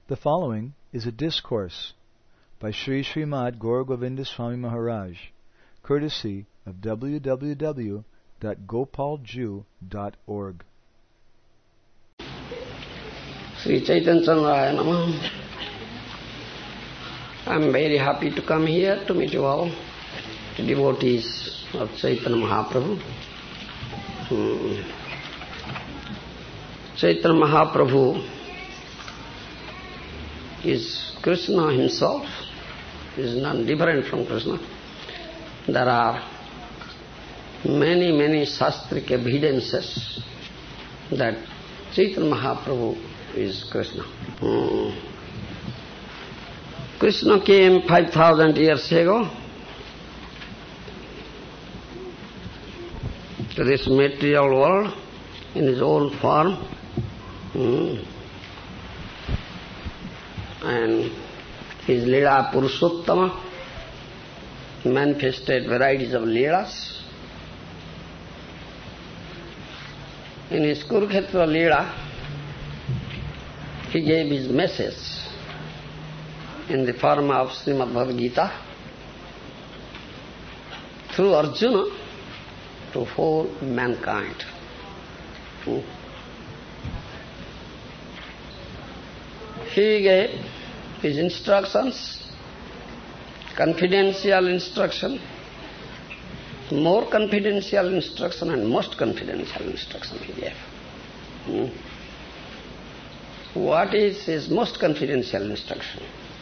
The following is a discourse by Sri Srimad Gaur Govinda Swami Maharaj, courtesy of www.gopalju.org. Sri Chaitanya Chandraya Namah. I am very happy to come here to meet you all, the devotees of Chaitanya Mahaprabhu. Chaitanya Mahaprabhu is Krishna himself, is not different from Krishna. There are many shastric evidences that Chaitanya Mahaprabhu is Krishna. Krishna came 5,000 years ago to this material world in his own form. And his Leela Purushottama manifested varieties of Leelas. In his Kurukshetra Leela, he gave his message in the form of Srimad Bhagavad Gita through Arjuna to whole mankind. He gave his instructions, confidential instruction, more confidential instruction and most confidential instruction he gave. What is his most confidential instruction?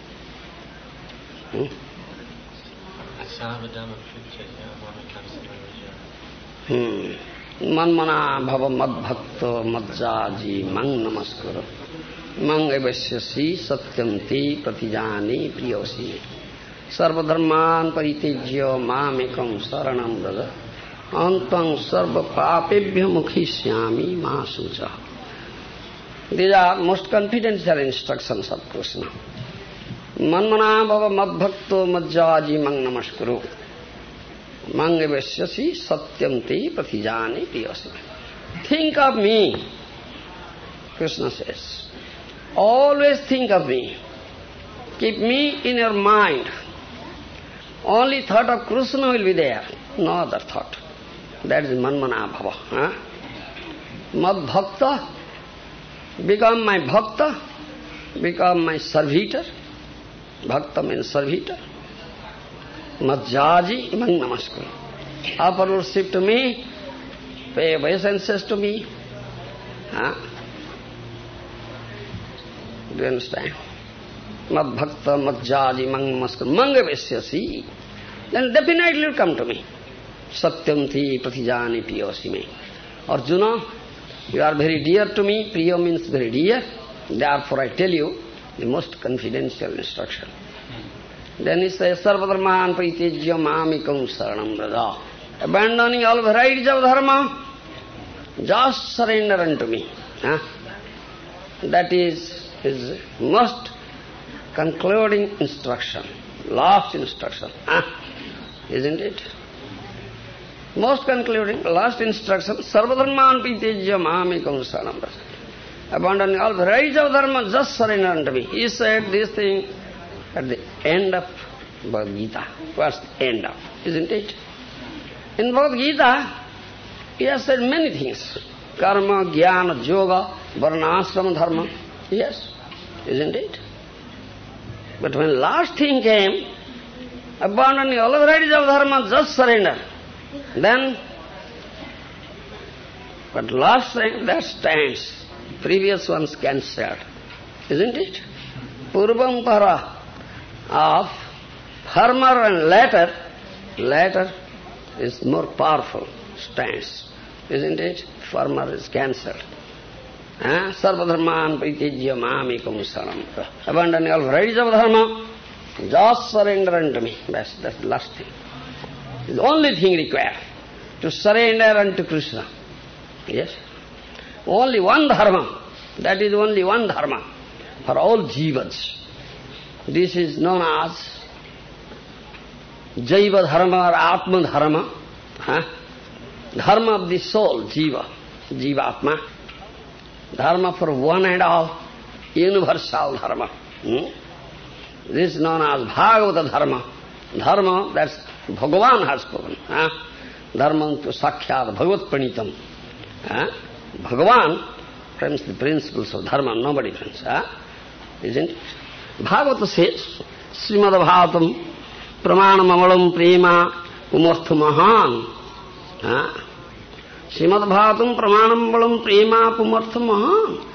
Manmana bhava madbhakto madjaji mang namaskara mang evasyasi satyamti pratijani priyosi sarvadharman paritejya mamekam saranam braja antang sarva papebhya mukhishyami mahasucha. These are most confidential instructions of Krishna. Manmana bhava madbhakto madjaji mang namaskuru mang evasyasi satyamti pratijani priyasi. Think of me, Krishna says. Always think of me. Keep me in your mind. Only thought of Krishna will be there, no other thought. That is manmana bhava. Mad bhakta, become my bhakta, become my servitor. Bhakta means servitor. Madhyaji mang namaskar. Offer worship to me, pay obeisances to me. Do you understand? Mad bhakta, madhyaji mang namaskar. Mang evasyasi. Then definitely you come to me. Satyamti pratijani priyosi me. Arjuna, you are very dear to me. Priya means very dear. Therefore I tell you the most confidential instruction. Then he says, Sarvadharman paritejya mamikam saranam braja. Abandoning all varieties of dharma, just surrender unto me. That is his most concluding instruction, last instruction. Isn't it? Most concluding, last instruction, Sarvadharman paritejya mamikam saranam braja. Abandoning all varieties of dharma, just surrender unto me. He said this thing at the end of Bhagavad Gita. What's the end of? Isn't it? In Bhagavad Gita, he has said many things. Karma, jnana, yoga, varnashrama dharma. Yes, isn't it? But when last thing came, abandoning all the varieties of dharma, just surrender. Then, but last thing, that stands. Previous ones cancelled. Isn't it? Purvam para of former and later is more powerful stance. Isn't it? Former is cancelled. Sarvadharman paritejya mamekam saranam. Abandoning all varieties of dharma, just surrender unto me. That's the last thing. The only thing required, to surrender unto Krishna. Yes? Only one dharma. That is only one dharma for all jivas. This is known as Jaiva dharma or Atma dharma. Dharma of the soul, jiva, jiva atma. Dharma for one and all. universal dharma. This is known as Bhagavata dharma. Dharma, that's Bhagavan has spoken. Dharma to Sakhyat Bhagavat Pranitam. Bhagavan frames the principles of dharma, nobody frames. Isn't it? Bhagavata says, Srimad Bhagavatam Pramanam Amalam Prema Pumartha Mahan. Srimad Bhagavatam Pramanam Amalam Prema Pumartha Mahan.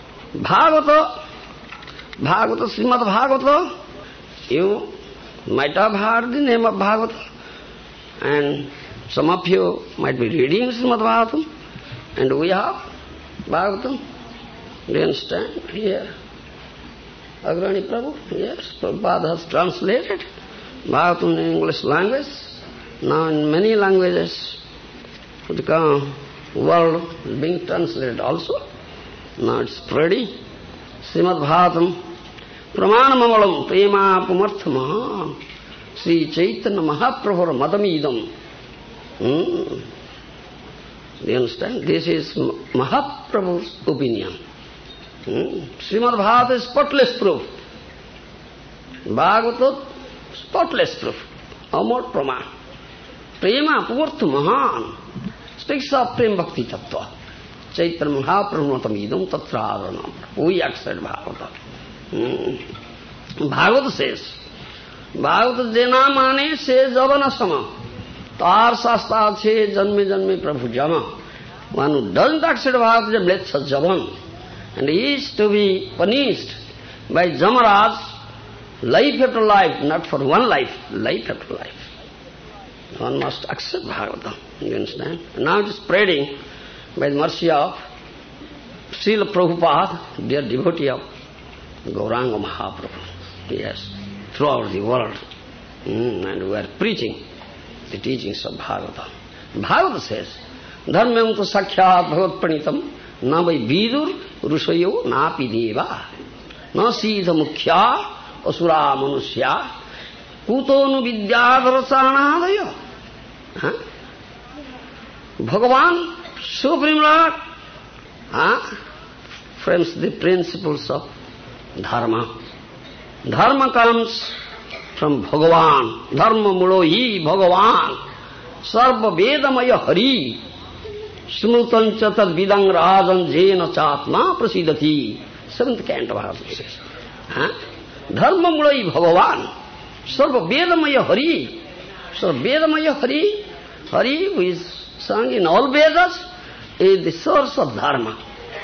Bhagavata, Srimad Bhagavata, you might have heard the name of Bhagavata, and some of you might be reading Srimad Bhagavatam, and we have Bhagavatam. Do you understand? Here, Agrani Prabhu, yes, Prabhupada has translated Bhagavatam in English language, now in many languages, the world is being translated also. Now it's spreading. Srimad Bhagavatam, Pramanamamalam Prema Pumartha Mahan, Sri Chaitanya Mahaprabhu Madamidam. Do you understand? This is Mahaprabhu's opinion. Srimad Bhagavata is spotless proof. Bhagavata, spotless proof. Amar Praman. Prema Pumartha Mahan speaks of Prem Bhakti Tattva. Chaitanya Mahaprabhu Madamidam Tatra Aranam. We accept Bhagavata. Bhagavata says, Bhagavata jena mane se javana sama. Tar sasta che janme janme prabhu jama. One who doesn't accept Bhagavata is blessed as javan, and he is to be punished by Jamaraj life after life, not for one life, life after life. One must accept Bhagavata. You understand? Now it is spreading by the mercy of Srila Prabhupada, dear devotee of Gauranga Mahaprabhu. Yes, throughout the world. And we are preaching the teachings of Bhagavata. Bhagavata says, Dharmam tu sakhyat bhagat pranitam na vai vidur rushayo napi deva na siddha mukhya asura manusya kutonu vidyadhara saranadaya. Bhagavan, Supreme Lord, frames the principles of dharma. Dharma comes from Bhagavan. Dharma mulohi Bhagavan. Sarva vedamaya hari. Smrutancha tad vidang rajan jena chatma prasidati. 7th canto Bhagavata says. Dharma mulohi Bhagavan. Sarva vedamaya hari. Sarva vedamaya hari. Hari, who is sung in all Vedas, is the source of dharma.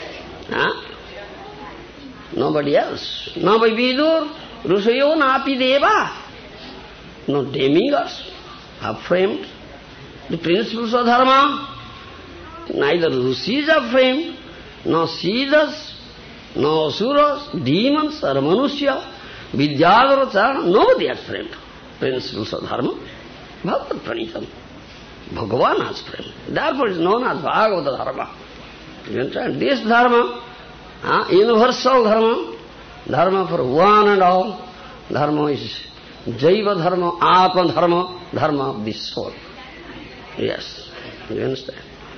Nobody else. Na vai vidur rushayo napi deva. No demigods have framed the principles of dharma. Neither rishis have framed, no siddhas, no asuras, demons or manusya, vidyadhara charana. Nobody has framed principles of dharma. Bhagavad Pranitam. Bhagavan has framed. Therefore it is known as Bhagavata dharma. You understand? This dharma, universal dharma, dharma for one and all, dharma is Jaiva dharma, Atma dharma, dharma of the soul. Yes, you understand?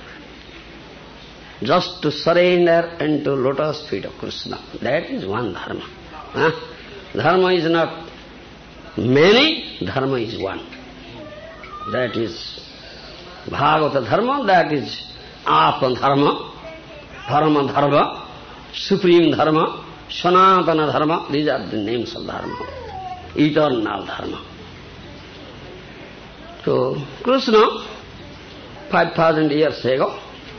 Just to surrender into lotus feet of Krishna, that is one dharma. Dharma is not many, dharma is one. That is Bhagavata dharma, that is Atma dharma, Dharma dharma, Supreme dharma, Sanatana dharma. These are the names of dharma, eternal dharma. So Krishna, 5,000 years ago,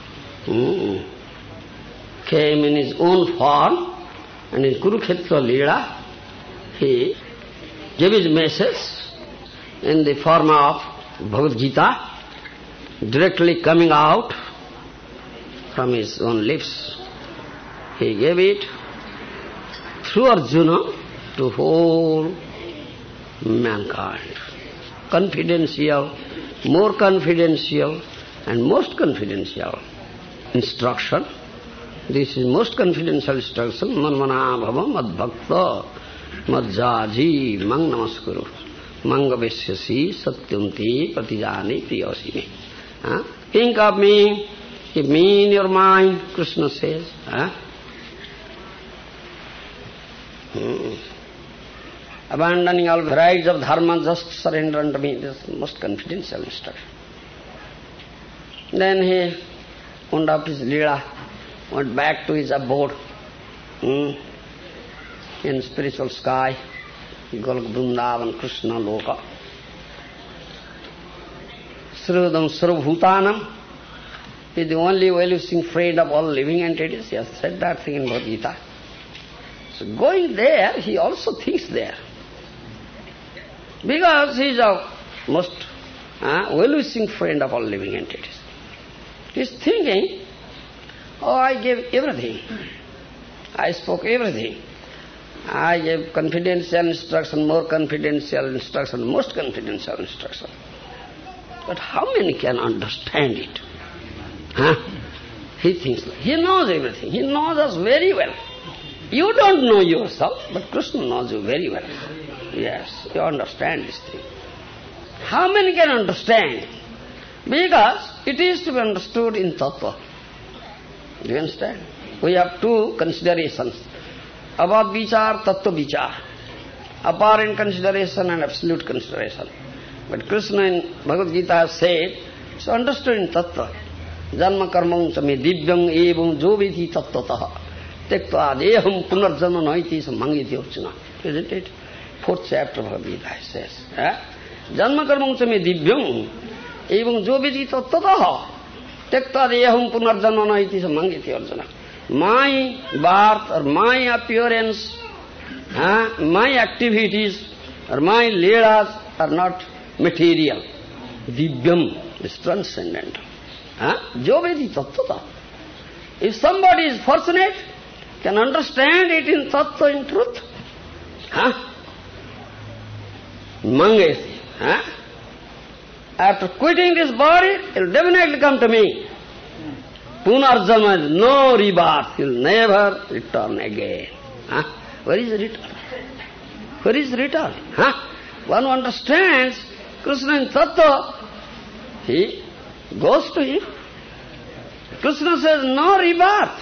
came in his own form, and in Kurukshetra Leela, he gave his message in the form of Bhagavad Gita, directly coming out from his own lips. He gave it through Arjuna to whole mankind. Confidential, more confidential, and most confidential instruction. This is most confidential instruction. Manmana bhava madbhakta madjaji mang namaskuru mangavesyasi satyamti pratijani priyasime. Think of me, keep me in your mind, Krishna says. Abandoning all varieties of dharma, just surrender unto me. This is the most confidential instruction. Then he wound up his lila, went back to his abode in spiritual sky, Golok Vrindavan Krishna Loka. Srudam Sarvabhutanam is the only well-wishing friend of all living entities. He has said that thing in Bhagavad Gita. So going there, he also thinks there. Because he is a most well-wishing friend of all living entities. He is thinking, oh, I gave everything. I spoke everything. I gave confidential instruction, more confidential instruction, most confidential instruction. But how many can understand it? He thinks, he knows everything. He knows us very well. You don't know yourself, but Krishna knows you very well. Yes, you understand this thing. How many can understand? Because it is to be understood in tattva. Do you understand? We have two considerations. Abad vichar, tattva vichar. Apparent consideration and absolute consideration. But Krishna in Bhagavad Gita has said, it's understood in tattva. Janma karmam same divyam evam joviti tattvataha. Tektva deham punarjanma naiti samangiti arjuna. Isn't it? 4th chapter of Bhagavad Gita says. Janma karmam same divyam evam joviti tattvataha. Tektva deham punarjanma naiti samangiti arjuna. My birth or my appearance, my activities or my leelas are not material. Divyam is transcendental. Jovedi tattvata. If somebody is fortunate, can understand it in tattva, in truth. Mangesi. After quitting this body, he will definitely come to me. Punarjanma is no rebirth. He will never return again. Where is return? Where is return? One who understands Krishna in tattva, he goes to him. Krishna says, no rebirth.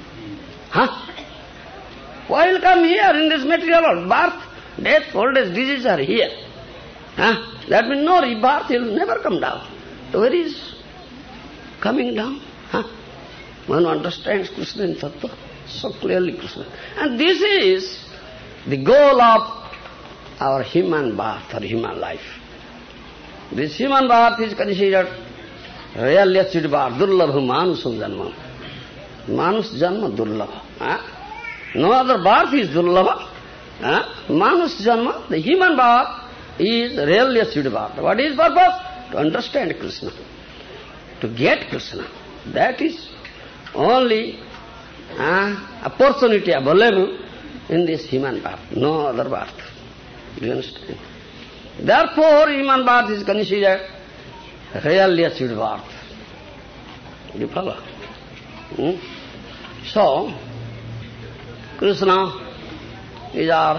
Why will come here in this material world? Birth, death, old age, disease are here. That means no rebirth, he will never come down. So where is coming down? One who understands Krishna in tattva, so clearly Krishna. And this is the goal of our human birth or human life. This human birth is considered really achieved birth, durlabha manusam janma. Manus janma durlabha. No other birth is durlabha. Manus janma, the human birth, is really achieved birth. What is purpose? To understand Krishna, to get Krishna. That is only opportunity available in this human birth, no other birth. Do you understand? Therefore, human birth is considered really achieved birth. Do you follow? So, Krishna is our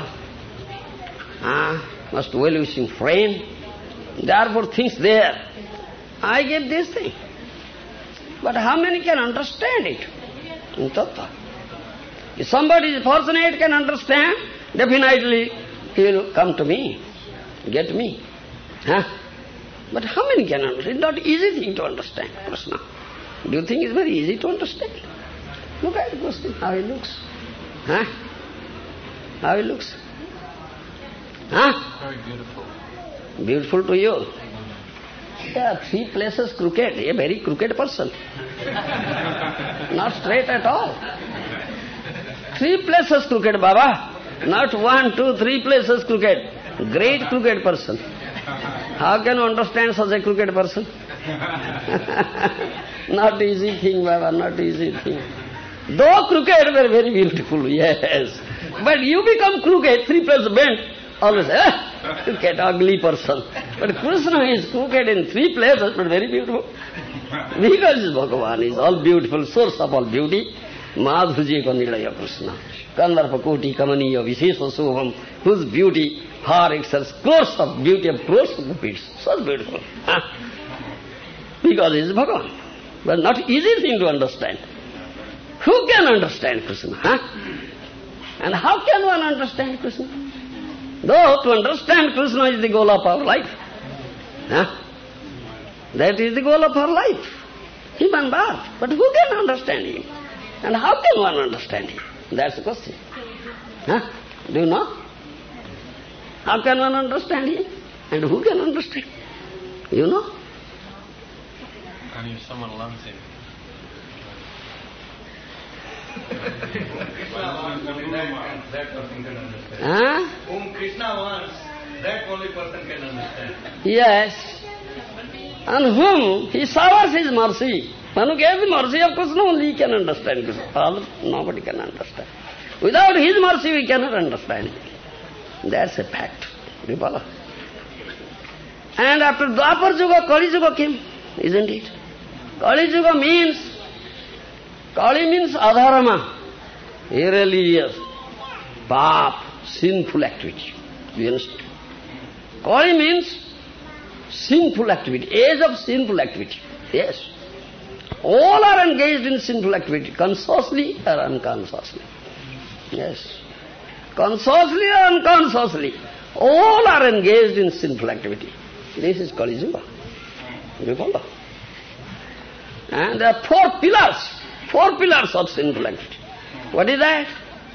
most well-wishing friend. Therefore, thinks there, I get this thing. But how many can understand it? In tattva. If somebody is fortunate, can understand, definitely he will come to me, get me. But how many can understand? It's not easy thing to understand, Krishna. Do you think it's very easy to understand? Look at Krishna, how he looks. How he looks. Very beautiful. Beautiful to you. Yeah, 3 places crooked, a very crooked person. Not straight at all. 3 places crooked, Baba. Not 1, 2, 3 places crooked. Great crooked person. How can you understand such a crooked person? Not easy thing, Baba, not easy thing. Though crooked were very beautiful, yes. But you become crooked, 3 places bent, always, crooked, ugly person. But Krishna is crooked in 3 places, but very beautiful. Because Bhagavan is all beautiful, source of all beauty. Madhuji ko nilaya Krishna. Kandarpa koti kamaniya vishesha sobham, whose beauty far excels crores of beauty of crores of beads. So beautiful. Because he is Bhagavan. But not easy thing to understand. Who can understand Krishna? And how can one understand Krishna? Though to understand Krishna is the goal of our life. That is the goal of our life. Human birth. But who can understand him? And how can one understand him? That's the question. Do you know? How can one understand him? And who can understand him? You know? And if someone loves him. That person can understand. Whom Krishna wants, that only person can understand. Yes. And whom he showers his mercy. One who gave the mercy of Krishna, only he can understand Krishna. Nobody can understand. Without his mercy, we cannot understand him. That's a fact. Do you follow? And after Dwapar Yuga, Kali Yuga came, isn't it? Kali Yuga means, Kali means adharama, irreligious, pap, sinful activity. Do you understand? Kali means sinful activity, age of sinful activity. Yes. All are engaged in sinful activity, consciously or unconsciously. Yes. Consciously or unconsciously, all are engaged in sinful activity. This is Kali Yuga. You follow? And there are four pillars of sinful activity. What is that?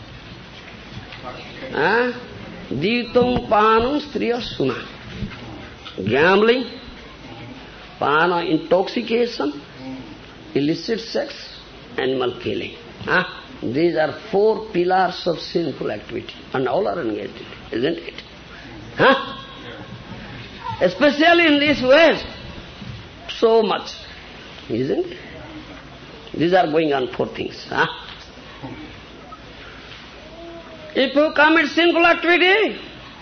Ditam, panam, striya, suna. Gambling, pana, intoxication, illicit sex, animal killing. These are four pillars of sinful activity, and all are engaged in it, isn't it? Especially in this West, so much, isn't it? These are going on four things. If you commit sinful activity,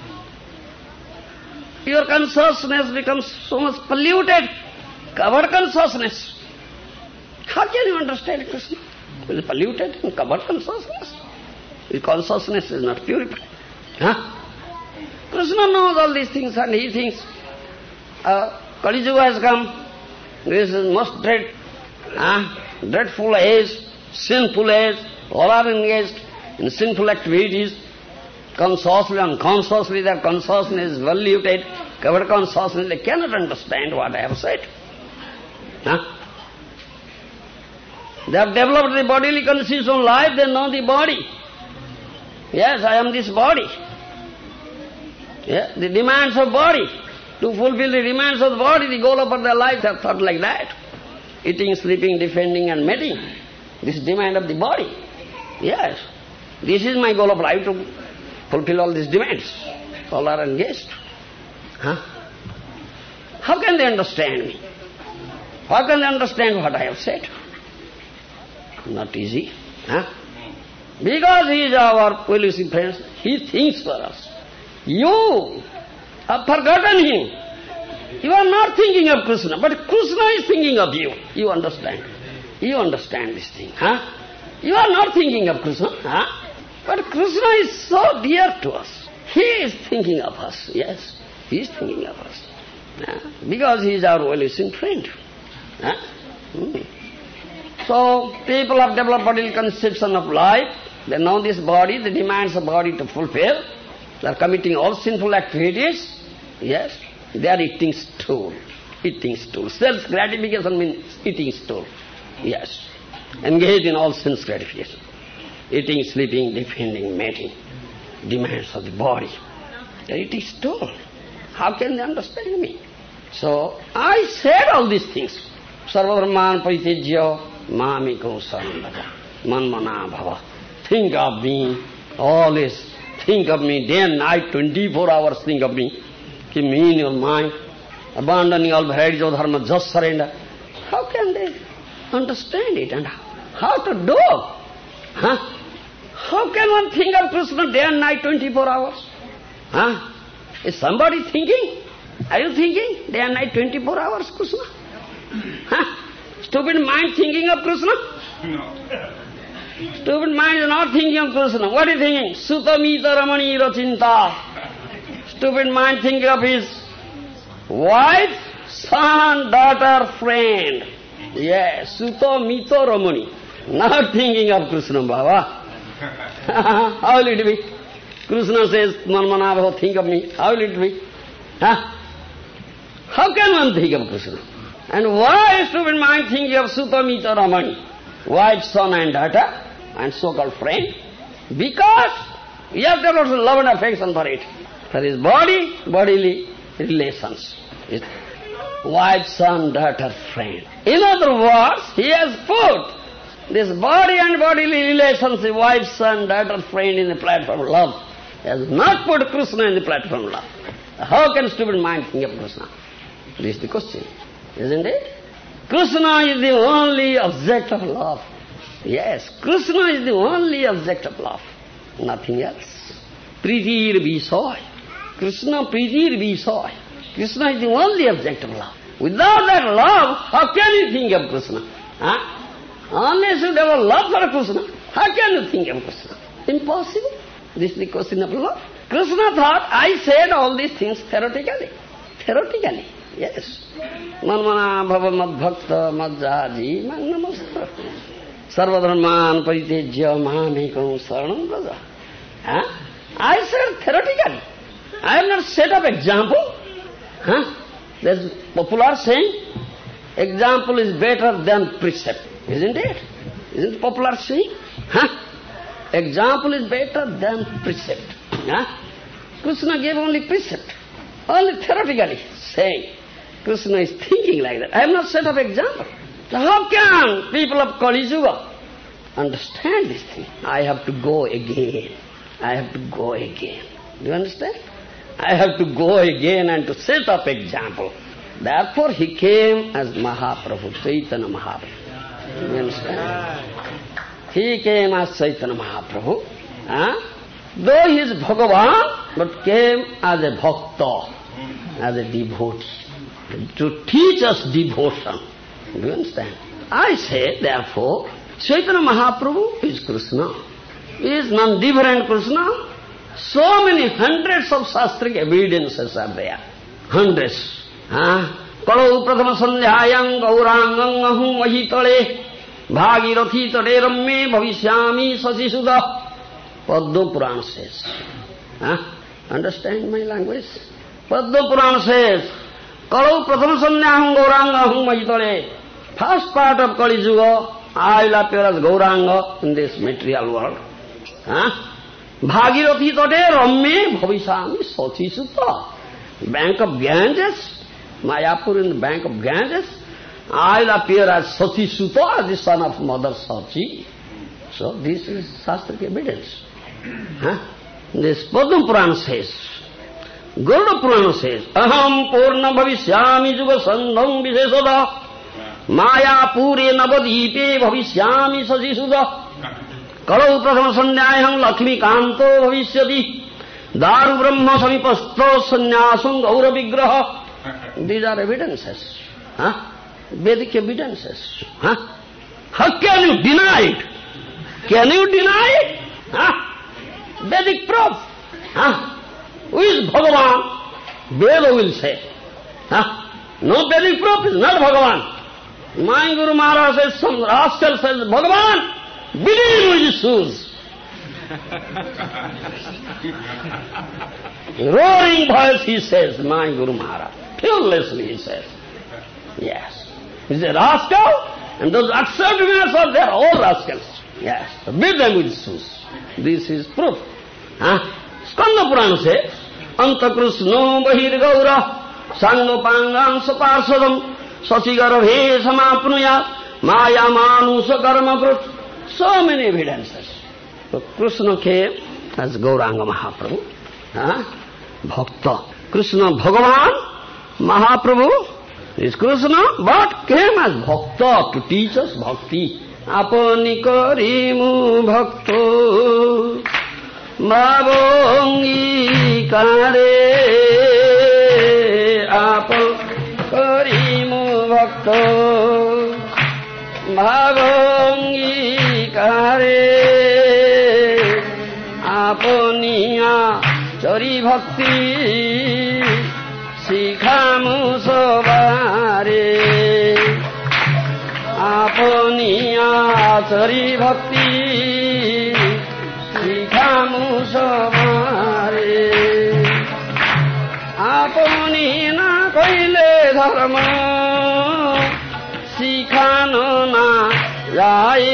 your consciousness becomes so much polluted, covered consciousness. How can you understand Krishna? It is polluted and covered consciousness. The consciousness is not purified. Krishna knows all these things and he thinks, Kali Yuga has come, this is most dreadful age, sinful age, all are engaged in sinful activities, consciously, unconsciously, their consciousness is polluted, covered consciousness, they cannot understand what I have said. They have developed the bodily constitutional life, they know the body. Yes, I am this body. Yeah, the demands of body. To fulfill the demands of the body, the goal of their life, they have thought like that. Eating, sleeping, defending and mating. This is demand of the body. Yes. This is my goal of life, to fulfill all these demands. All are engaged. How can they understand me? How can they understand what I have said? Not easy. Because he is our elusive friend, he thinks for us. You have forgotten him. You are not thinking of Krishna, but Krishna is thinking of you. You understand? You understand this thing. You are not thinking of Krishna, but Krishna is so dear to us. He is thinking of us, yes. He is thinking of us. Because he is our elusive friend. So, people have developed bodily conception of life. They know this body, the demands of body to fulfill. They are committing all sinful activities. Yes, they are eating stool. Eating stool. Self-gratification means eating stool. Yes. Engaged in all sense gratification. Eating, sleeping, defending, mating. Demands of the body. They are eating stool. How can they understand me? So, I said all these things. Sarva brahman paritejya mamiko sarandaja. Manmana bhava. Think of me. Always think of me. Day and night, 24 hours think of me. Keep me in your mind. Abandoning all varieties of dharma, just surrender. How can they understand it? And how to do? How can one think of Krishna day and night, 24 hours? Is somebody thinking? Are you thinking day and night, 24 hours, Krishna? Stupid mind thinking of Krishna? No. Stupid mind is not thinking of Krishna. What is he thinking? Sutamita Ramani Rachinta. Stupid mind thinking of his wife, son, daughter, friend. Yes, Sutamita Ramani. Not thinking of Krishna, Baba. How will it be? Krishna says, Manmanabha, think of me. How will it be? How can one think of Krishna? And why stupid mind thinking of Sutamita Ramani, wife, son and daughter, and so-called friend? Because we have developed love and affection for it. For his body, bodily relations. Wife, son, daughter, friend. In other words, he has put this body and bodily relations, wife, son, daughter, friend in the platform of love. He has not put Krishna in the platform of love. How can stupid mind think of Krishna? This is the question, isn't it? Krishna is the only object of love. Yes, Krishna is the only object of love. Nothing else. Pritir Visay. Krishna Pritir Visay. Krishna is the only object of love. Without that love, how can you think of Krishna? Unless you have a love for Krishna, how can you think of Krishna? Impossible. This is the question of love. Krishna thought, I said all these things theoretically. Theoretically, yes. Manmana bhava madbhakta madjaji magnamasta. Sarvadharman paritejya mahamekam saranam braja. I said theoretically. I have not set up example. There's popular saying, example is better than precept. Isn't it? Isn't it popular saying? Example is better than precept. Krishna gave only precept, only theoretically saying. Krishna is thinking like that. I have not set up example. So how can people of Kali Yuga understand this thing? I have to go again. I have to go again. Do you understand? I have to go again and to set up example. Therefore he came as Mahaprabhu, Chaitanya Mahaprabhu. Do you understand? He came as Chaitanya Mahaprabhu. Though he is Bhagavan, but came as a bhakta, as a devotee, to teach us devotion. Do you understand? I say, therefore, Chaitanya Mahaprabhu is Krishna. He is none different Krishna. So many hundreds of shastric evidences are there. Hundreds. Kalau prathama sandhyayam gaurangam ahum vahitale bhagirathi tade ramme bhavishyami sasisuda. Padma Purana says. Understand my language? Padma Purana says, Kalau prathama sandhyayam gauranga ahum vahitale. First part of Kali Yuga, I will appear as Gauranga in this material world. Bhagirathi tade ramme bhavishyami sasisuda. Bank of Ganges, Mayapur in the bank of Ganges, I will appear as Sati Sutta, as the son of Mother Sati. So this is Shastric evidence. This Padma Purana says, Garuda Purana says, Aham Purna Bhavishyami Juga Sandham Vishesada Mayapure Navadipe Bhavishyami Sati Sutta Kalau Prathama Sandhyayam Lakshmi Kanto Bhavishyati Daru Brahma Samipasto Sannyasam Gaura Vigraha. These are evidences. Vedic evidences. How can you deny it? Can you deny it? Vedic proof. Who is Bhagavan? Veda will say. No Vedic proof is not Bhagavan. My Guru Maharaj says, some rascal says, Bhagavan, believe with his shoes. Roaring voice he says, my Guru Maharaj. Fearlessly he says. Yes. He's a rascal, and those acceptors are there, all rascals. Yes. So beat them with shoes. This is proof. Skanda Purana says, Anta Krishno Bahir Gaura Sangopangam Saparsadam Sasigarabhe Samapnuya Maya Manusa Karma Krut. So many evidences. So Krishna came as Gauranga Mahaprabhu. Bhakta. Krishna Bhagavan Mahaprabhu is Krishna, but came as Bhakta to teach us bhakti. Apani karimu bhakto bhavongi kare. Apani karimu bhakto bhavongi kare. Apaniya chari bhakti Sikhamu sobare. Apaniya chari bhakti মুসবারে আপনি না কইলে ধর্ম শিখানো না যায়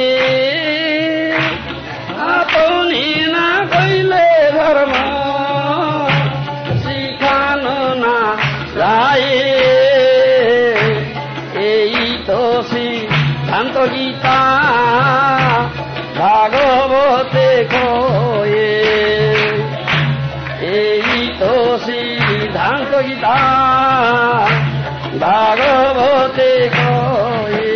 আপনি না কইলে ধর্ম শিখানো না যায় এই তো সিদ্ধান্ত গীতা ভাগবতে কয়ে এই তো সিদ্ধান্ত গীতা ভাগবতে কয়ে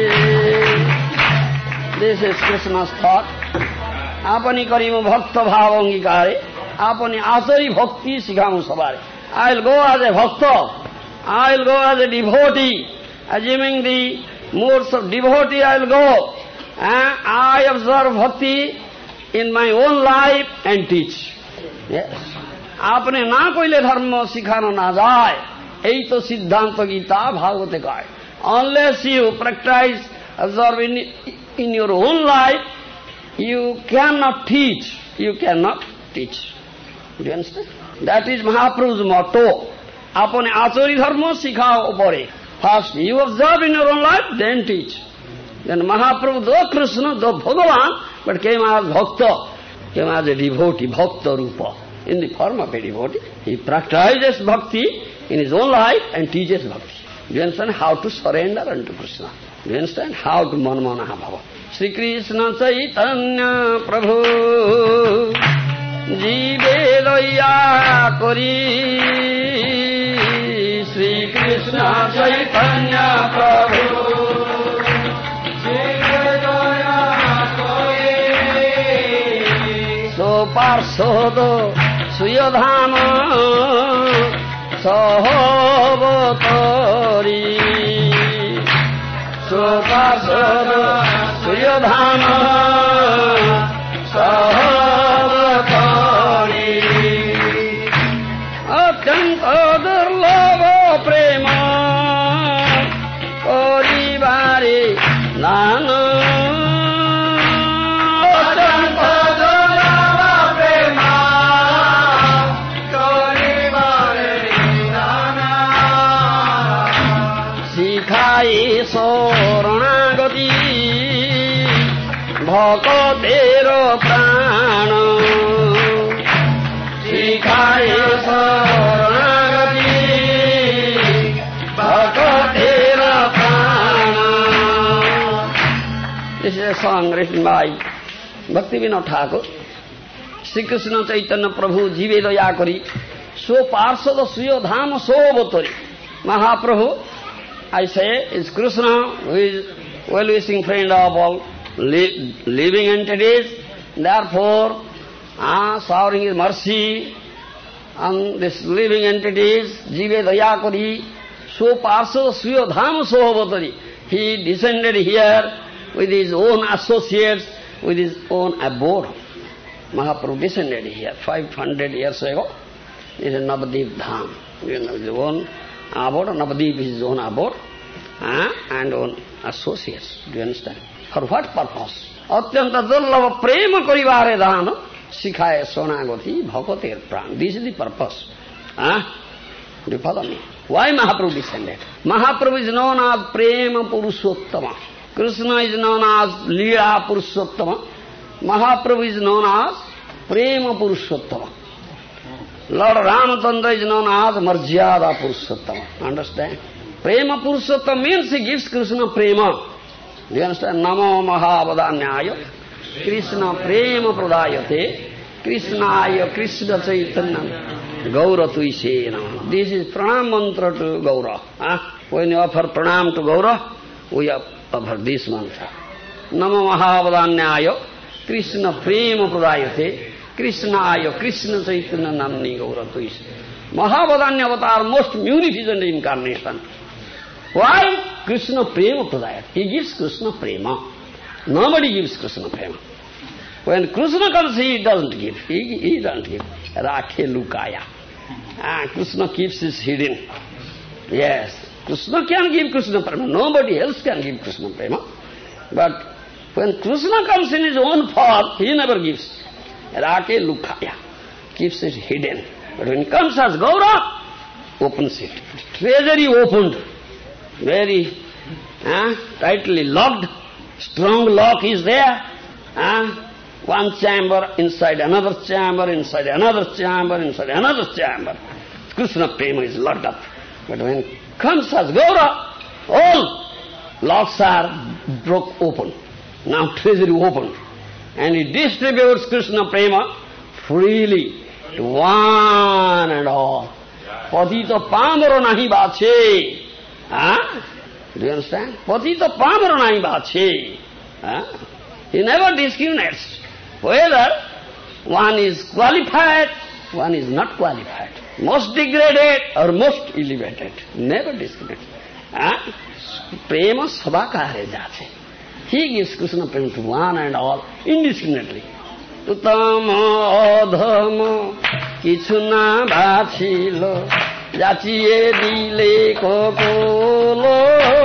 This is Krishna's thought. আপনি করিম ভক্ত ভাব অঙ্গীকারে আপনি আচরি ভক্তি শিখামু সবারে I will go as a bhakta, I will go as a devotee, assuming the modes of devotee I will go. I observe bhakti in my own life and teach. Yes. आपने ना कोइले धर्म सिखानो ना जाए এই তো সিদ্ধান্ত গীতা ভাগবতে কয় unless you practice observe in your own life you cannot teach. Do you understand? That is Mahaprabhu's motto. আপনি আচরি ধর্ম শিখাও উপরে first you observe in your own life then teach. Then Mahaprabhu though Krishna though Bhagavan but came as bhakta, came as a devotee, bhakta rupa. In the form of a devotee, he practices bhakti in his own life and teaches bhakti. Do you understand how to surrender unto Krishna? Do you understand how to manmana bhava? Shri Krishna Chaitanya Prabhu Jive Daya Kori Shri Krishna Chaitanya Prabhu Jive Daya Kori So Parsodo Suyodhama Sahovatori So Parsodo Suyodhama Sahovatori Atyanta durlava prema Koribari Nana Atyanta durlava prema Koribari Nana Sikhai Soranagati ভকতের প্রাণ শিখায় শরণাগতি ভকতের প্রাণ This is a song written by Bhaktivinoda Thakur. Shri Krishna Chaitanya Prabhu Jive Daya Kori So Parsada Suyo Dham Sovatori. Mahaprabhu, I say, is Krishna who is well-wishing friend of all living entities, therefore showering his mercy on these living entities, Jive Daya Kori, so Parso Suyo Dham Sohavatari. He descended here with his own associates, with his own abode. Mahaprabhu descended here 500 years ago. This is Navadip Dham. You know, his own abode, Navadip is his own abode, and own associates. Do you understand? For what purpose? Atyanta durlava prema koribare dhana sikhaya sonagati bhagatir pran. This is the purpose. Do you follow me? Why Mahaprabhu descended? Mahaprabhu is known as Prema Purushottama. Krishna is known as Leela Purushottama. Mahaprabhu is known as Prema Purushottama. Lord Ramachandra is known as Marjyada Purushottama. Understand? Prema Purushottama means he gives Krishna prema. Do you understand? Namo Mahavadanyaya Krishna Prema Pradayate Krishnaya Krishna Chaitanya Gaura Tuise Nama. This is pranam mantra to Gaura. When you offer pranam to Gaura, we offer this mantra. Namo Mahavadanyaya Krishna Prema Pradayate Krishnaya Krishna Chaitanya Namni Gaura Tuise. Mahavadanya avatar, most munificent incarnation. Why? Krishna Prema Pradaya. He gives Krishna Prema. Nobody gives Krishna Prema. When Krishna comes, he doesn't give. He doesn't give. Rakhe Lukaya. Krishna keeps his hidden. Yes. Krishna can give Krishna Prema. Nobody else can give Krishna Prema. But when Krishna comes in his own form, he never gives. Rake Lukhaya. Keeps it hidden. But when it comes as Gaura, opens it. Treasury opened. Very tightly locked. Strong lock is there. One chamber, inside another chamber, inside another chamber, inside another chamber. Krishna Prema is locked up. But when it comes as Gaura, all locks are broke open. Now treasury opened. And he distributes Krishna Prema freely to one and all. Patita pamaro nahi bache. Do you understand? Patita pamaro nahi bache. He never discriminates whether one is qualified, one is not qualified, most degraded or most elevated. Never discriminates. Prema sabakare jate. He gives Krishna prema to one and all indiscriminately. Utama adhama kichuna bachilo jachiye dile kokolo.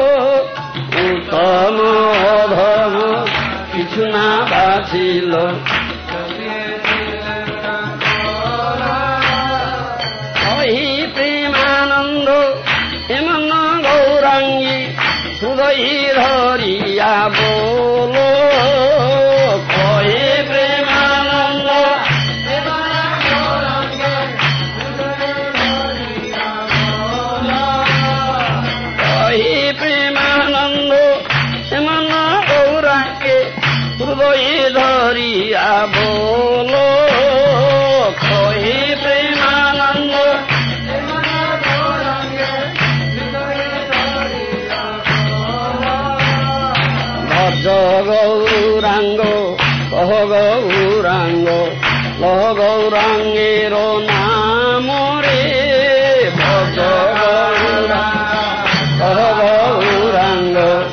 Utama adhama kichuna bachilo Ohi premanando emana gaurangi Sudai dhariya bolo Ohi premanando emana gaurangi Sudai dhariya bolo Ohi premanando emana gaurangi Sudai dhariya bolo Ohi premanando Gaurango, Loho Gaurango, Loho Gaurangero Namore, Bhaja Gaurango, Loho Gaurango,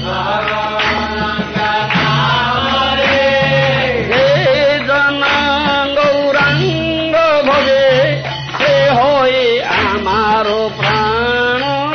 Jana Gaurango Bhaje, Se hoy amaro prano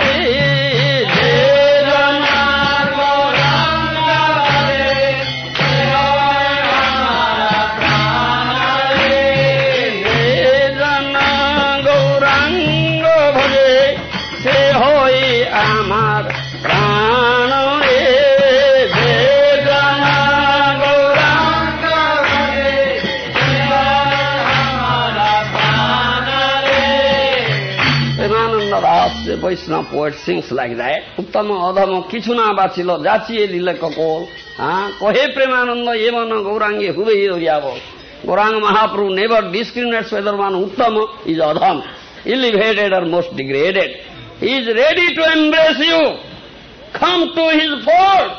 Vaishnava poet sings like that. Uttama adhama kichuna bachilo jachiye lila kakol. Kohe premananda yemana gaurangi hudai doriyavo. Gauranga Mahaprabhu never discriminates whether one uttama is adham, elevated or most degraded. He is ready to embrace you. Come to his fold.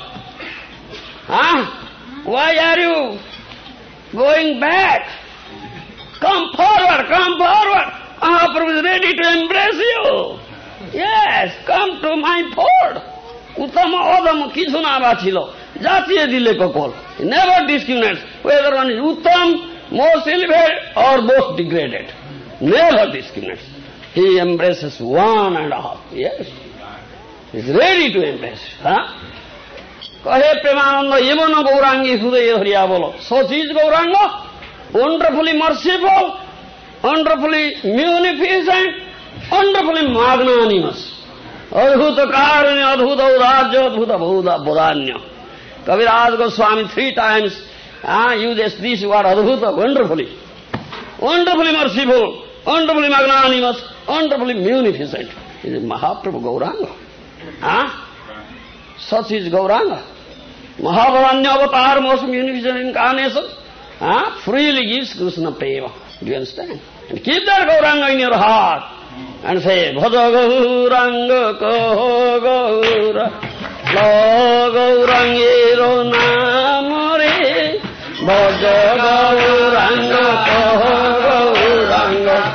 Why are you going back? Come forward, come forward. Mahaprabhu is ready to embrace you. Yes, come to my fold. Uttama adhama kichuna bachilo. Jatiye dile kakol. He never discriminates whether one is uttam, most elevated or most degraded. Never discriminates. He embraces one and all. Yes. He is ready to embrace. Kahe premananda yamana gaurangi hudaya hariya bolo. Such is Gauranga, wonderfully merciful, wonderfully munificent, wonderfully magnanimous. Adhuta karanya, adhuta udajya, adhuta bodhanya. Kaviraj Goswami 3 times uses this word adhuta wonderfully. Wonderfully merciful, wonderfully magnanimous, wonderfully munificent. This is Mahaprabhu Gauranga. Such is Gauranga. Mahabharanya avatar, most munificent incarnation, freely gives Krishna Prema. Do you understand? And keep that Gauranga in your heart. And say, Bhaja Gauranga Kaho Gaura, Lo Gaurangero Namare, Bhaja Gauranga Kaho Gauranga,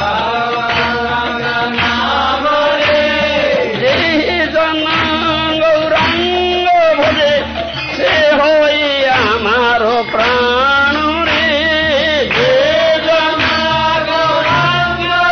Jana Gauranga Bhaje, Se hoy amaro prano re, Jana Gauranga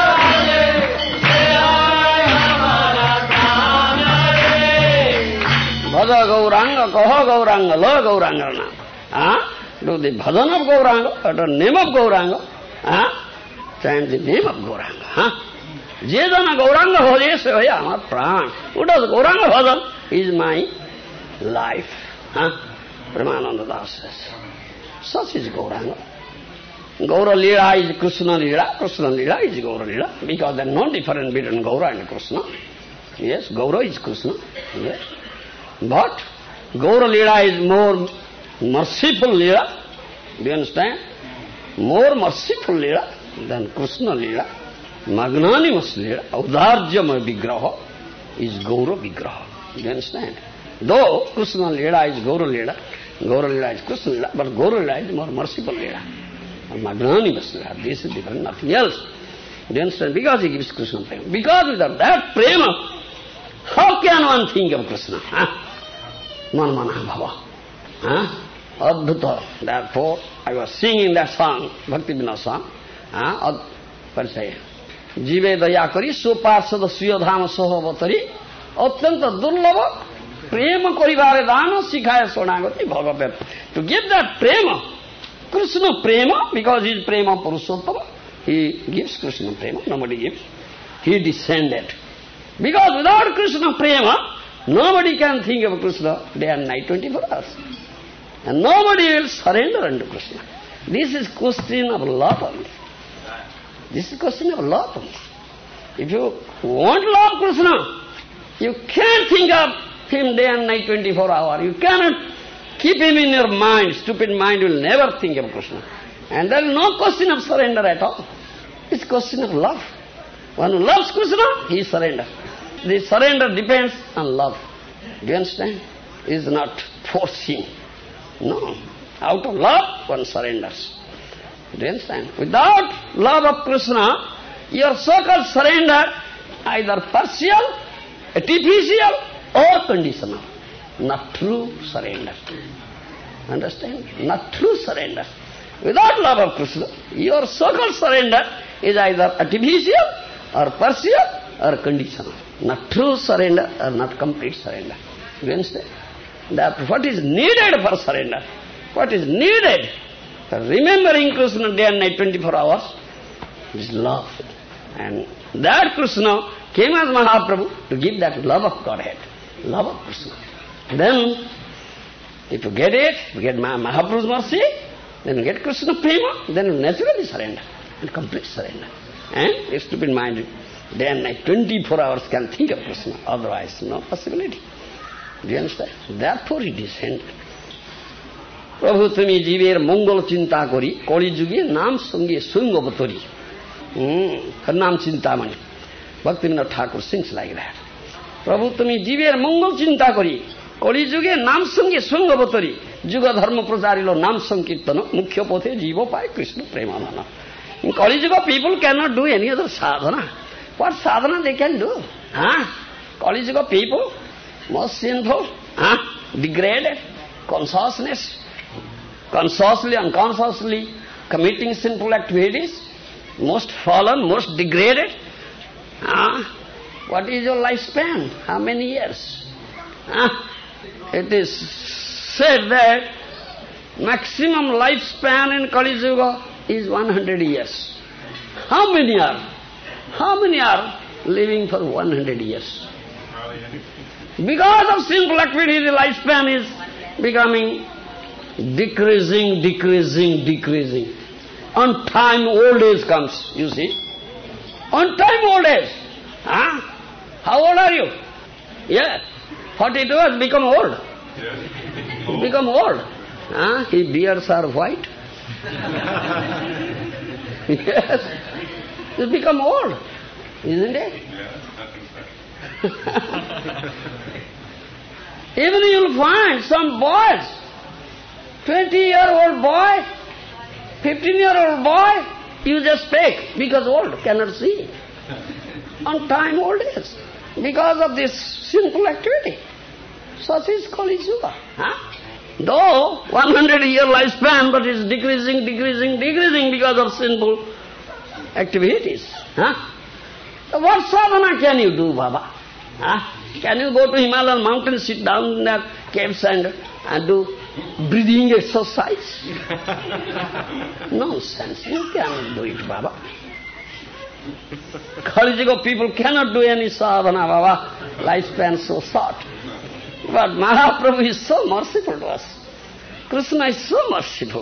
Bhaja Gauranga, Kaho Gauranga, Lo Gauranga. do the bhajan of Gauranga, utter name of Gauranga, chant the name of Gauranga. Jedana Gauranga bhaje sevaya amar pran. Who does Gauranga bhajan is my life. Premananda Das says. Such is Gauranga. Gaura Leela is Krishna Leela, Krishna Leela is Gaura Leela, because there is no difference between Gaura and Krishna. Yes, Gaura is Krishna. Yes. But Gaura Leela is more merciful Leela. Do you understand? More merciful Leela than Krishna Leela. Magnanimous Leela, Audarjama Vigraha is Gaura Vigraha. Do you understand? Though Krishna Leela is Gaura Leela is Krishna Leela, but Gaura Leela is more merciful Leela. Magnanimous Leela. This is different, nothing else. Do you understand? Because he gives Krishna prema. Because without that prema, how can one think of Krishna? Manmana Bhava. Adbhuta. Therefore, I was singing that song, Bhakti Vinod song. Jive daya kari, soparsada suyodhama sohavatari, atyanta durlava, prema koribare dana, sikhaya sonagati bhagavad. To give that prema, Krishna prema, because he is prema Purushottama, he gives Krishna prema, nobody gives. He descended. Because without Krishna prema, nobody can think of Krishna day and night, 24 hours. And nobody will surrender unto Krishna. This is question of love only. This is question of love only. If you want to love Krishna, you can't think of him day and night, 24 hours. You cannot keep him in your mind. Stupid mind will never think of Krishna. And there is no question of surrender at all. It's question of love. One who loves Krishna, he surrenders. The surrender depends on love. Do you understand? It is not forcing. No. Out of love, one surrenders. Do you understand? Without love of Krishna, your so-called surrender, either partial, artificial, or conditional. Not true surrender. Understand? Not true surrender. Without love of Krishna, your so-called surrender is either artificial, or partial, or conditional. Not true surrender, or not complete surrender. Do you understand? That what is needed for surrender, what is needed for remembering Krishna day and night, 24 hours, is love. And that Krishna came as Mahaprabhu to give that love of Godhead, love of Krishna. Then, if you get it, you get Mahaprabhu's mercy, then you get Krishna prema, then you naturally surrender, and complete surrender. And a stupid mind, day and night, 24 hours can think of Krishna, otherwise no possibility. Do you understand? Therefore he descended. Prabhu tumi jiver mongol chinta kori, koli juge naam sange swing avatori. Her naam Chintamani. Bhakti Vinod Thakur sings like that. Prabhu tumi jiver mongol chinta kori, koli juge naam sange swing avatori. Juga dharma pracharilo naam sankirtana, mukhya pothe jiva pai Krishna premanana. In Kali Yuga, people cannot do any other sadhana. What sadhana they can do? Kali Yuga people, most sinful, degraded, consciousness, consciously, unconsciously committing sinful activities, most fallen, most degraded. What is your lifespan? How many years? It is said that maximum lifespan in Kali Yuga is 100 years. How many are living for 100 years? Because of sinful activity, the lifespan is becoming decreasing. On time old age comes, you see. On time old age. How old are you? Yeah. 42 has become old. Become old. His beards are white. Yes. It's become old, isn't it? Even you'll find some boys, 20-year-old boy, 15-year-old boy, you just fake because old, cannot see. On time old age, because of this sinful activity. Such is Kali Yuga. Though 100-year lifespan, but it's decreasing because of sinful activities. What sadhana can you do, Baba? Can you go to Himalayan mountains, sit down in their caves and do breathing exercise. Nonsense. You cannot do it, Baba. Kali Yuga people cannot do any sadhana, Baba. Lifespan so short. But Mahaprabhu is so merciful to us. Krishna is so merciful.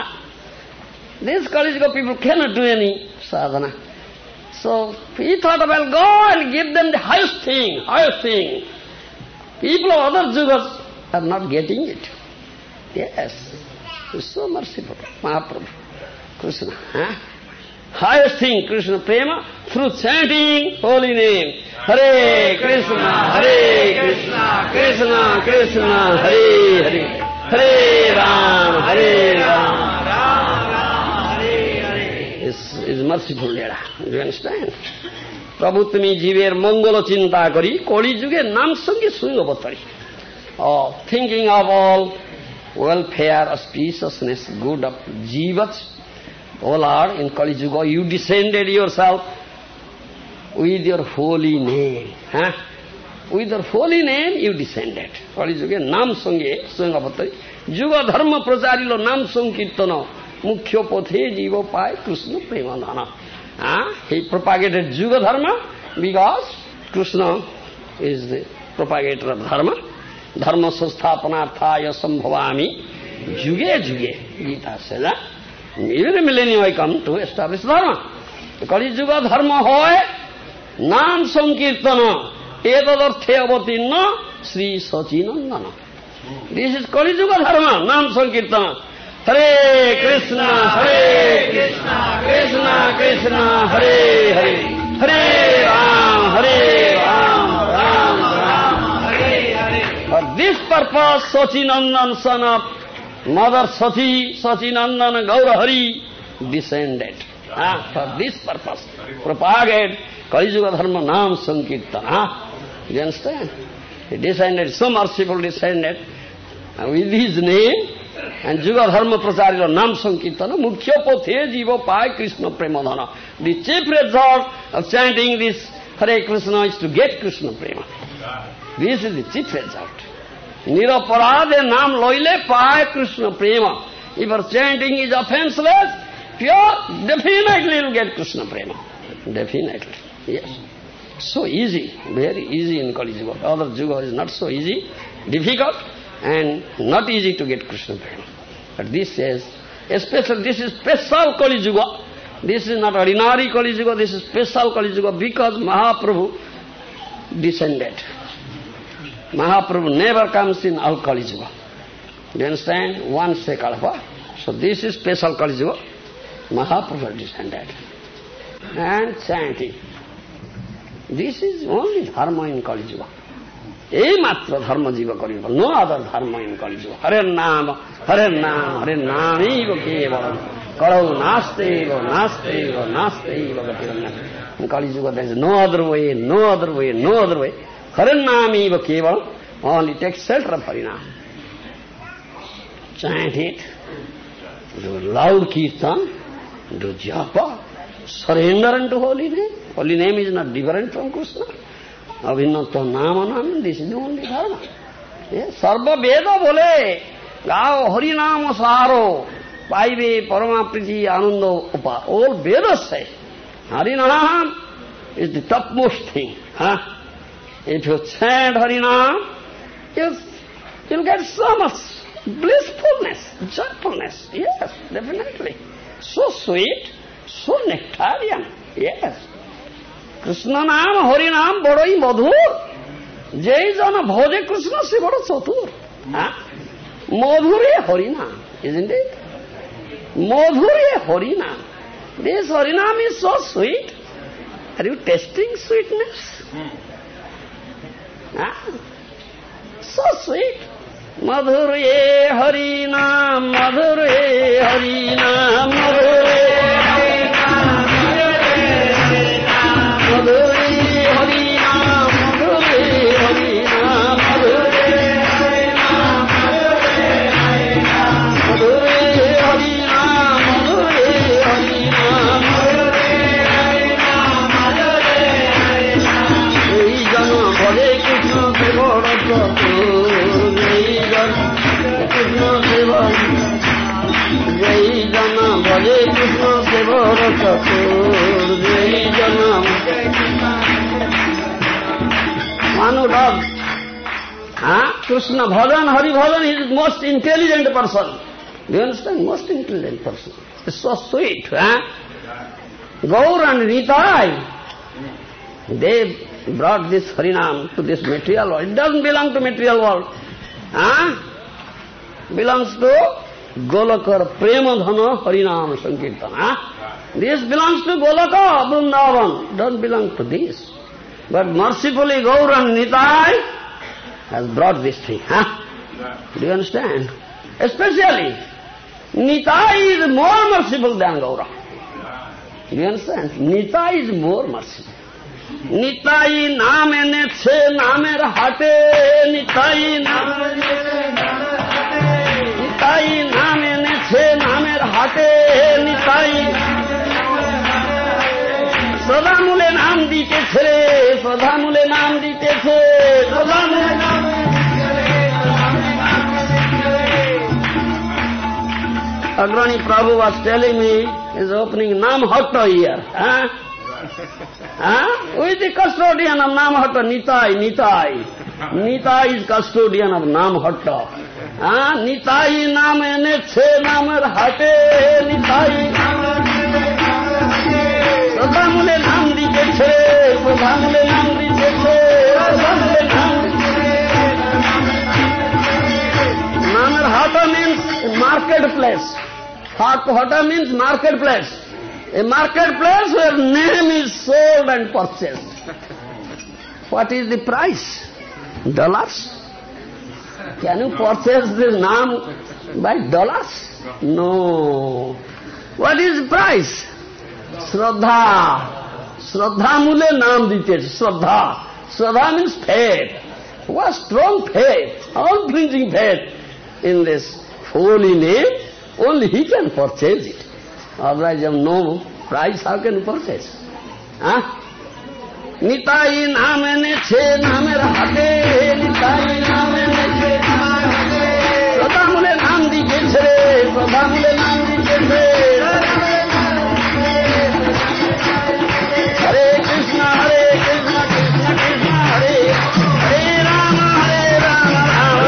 These Kali Yuga people cannot do any sadhana. So he thought, well, go and give them the highest thing, highest thing. People of other yugas are not getting it. Yes, he is so merciful, Mahaprabhu, Krishna. Highest thing, Krishna Prema, through chanting holy name. Hare Krishna, Hare Krishna, Krishna Krishna, Hare Hare, Hare Ram, Hare Ram, Ram Ram, Hare Hare. Is merciful Leda. Do you understand? Prabhu tumi jiver mongolo chinta kari, koli juge nam sangi suingobatari. Thinking of all welfare, auspiciousness, good of jivas. O Lord, in Kali Yuga, you descended yourself with your holy name. With your holy name, you descended. Kali Yuga, nam sange, suingobatari. Yuga dharma pracharilo nam sankirtana, mukhya pathe jiva pai Krishna premadhana. He propagated Yuga dharma because Krishna is the propagator of dharma. Dharma sasthapanarthaya sambhavami juge juge. Gita says that. Even a millennium I come to establish dharma. Kali Yuga dharma hoy, nam sankirtana, etadarthe avatinna, Sri Sachinandana. This is Kali Yuga dharma, nam sankirtana. Hare Krishna, Hare Krishna, Krishna Krishna, Hare Hare, Hare Ram, Ram Ram, Hare Hare. For this purpose, Sachinandan son of Mother Sati, Sachinandan Gaurahari descended. For this purpose, propagate Kali Yuga dharma nam sankirtana. You understand? He descended, so merciful descended, with his name. And Yuga dharma pracharilo nam sankirtana, mukhya pathe jiva pai Krishna premadhana. The chief result of chanting this Hare Krishna is to get Krishna prema. This is the chief result. Niraparade nam loile pai Krishna prema. If our chanting is offenseless, pure, definitely you will get Krishna prema. Definitely. Yes. So easy, very easy in Kali Yuga. Other Yuga is not so easy, difficult, and not easy to get Krishna prema. But this says, especially this is special Kali Yuga. This is not ordinary Kali Yuga, this is special Kali Yuga because Mahaprabhu descended. Mahaprabhu never comes in all Kali Yuga. Do you understand? One Sekalpa. So this is special Kali Yuga. Mahaprabhu descended. And chanting. This is only dharma in Kali Yuga. Matra dharma jiva kariva, no other dharma in Kali Yuga. Hare Nama, Hare Nama, Hare Nama eva kevalam. Karau nasteva, nasteva, nasteva gatirana. In Kali Yuga there is no other way, no other way, no other way. Hare Nama eva kevalam, only take shelter of Harinam. Chant it, do loud kirtan, do japa, surrender unto holy name. Holy name is not different from Krishna. Abhinnato namanam, this is the only dharma. Yes, Sarva Veda bole, gao harinama saro, paive paramapriti ananda upa. All Vedas say, Harinam is the topmost thing. If you chant Harinam, you'll get so much blissfulness, joyfulness. Yes, definitely. So sweet, so nectarian. Yes. Krishna Nam, Hari Nam, Bodoi Madhur. Jai Jana Bhoje Krishna se Bodo Chatur. Madhure Hari Nam, isn't it? Madhure Hari Nam. This Hari Nam is so sweet. Are you tasting sweetness? So sweet. Madhure Hari Nam, Madhure Hari Nam, Madhure Hari Nam. Krishna One who does Krishna Bhajan, Hari Bhajan, he is the most intelligent person. Do you understand? Most intelligent person. It's so sweet. Gaur and Nitai, they brought this Harinam to this material world. It doesn't belong to material world. Belongs to Golakar, Premadhana, Harinam, Sankirtan. This belongs to Golaka, Vrindavan. Doesn't belong to this. But mercifully Gaur and Nitai has brought this thing. Do you understand? Especially, Nitai is more merciful than Gaura. Do you understand? Nitai is more merciful. Nitai naam enetche naamer hate, Nitai naam enetche naamer hate, Nitai Sadamule naam diteche re, Sadamule naam diteche, Sadamule naam Agrani Prabhu was telling me, he is opening Namhatta here. Who is the custodian of Namhatta? Nitai. Nitai is custodian of Namhatta. Nitai naam enetche naamer hate, Nitai Sadamule naam diteche, Sadamule naam diteche, Sadamule naam Naamer hata means marketplace. Hata means marketplace. A marketplace where name is sold and purchased. What is the price? Dollars? Can you purchase this name by dollars? No. What is the price? Shraddha. Shraddha mule naam dite. Shraddha. Shraddha means faith. What strong faith, unflinching faith in this holy name, only he can purchase it. Otherwise, you have no price, how can you purchase? Nitai naam enetche naamer hate, Nitai naam enetche naamer hate, Sadamule naam diteche re, Sadamule naam diteche. Hare Krishna, Krishna Krishna, Hare Rama, Rama Rama,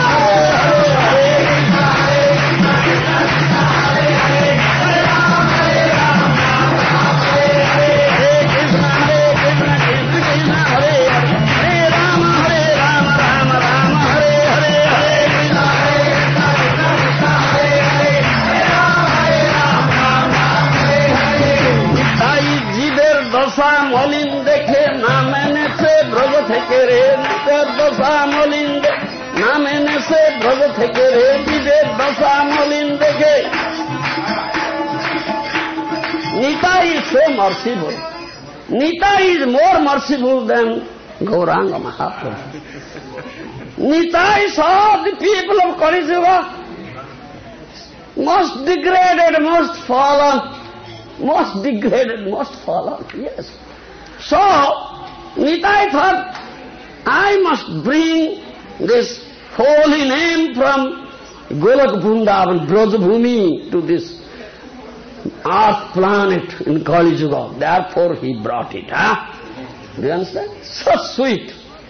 মলিন দেখে না মেনেছে ব্রজ থেকে রে, নিজের দশা মলিন না মেনেছে ব্রজ থেকে রে, নিজের দশা মলিন দেখে। Nitai is so merciful. Nitai is more merciful than Gauranga Mahaprabhu. Nitai saw the people of Kali-yuga most degraded, most fallen. Most degraded, most fallen, yes. So, Nitai thought, I must bring this holy name from Golak Vrindavan, Brajabhumi, to this earth planet in Kali-yuga. Therefore he brought it. Do you understand? So sweet.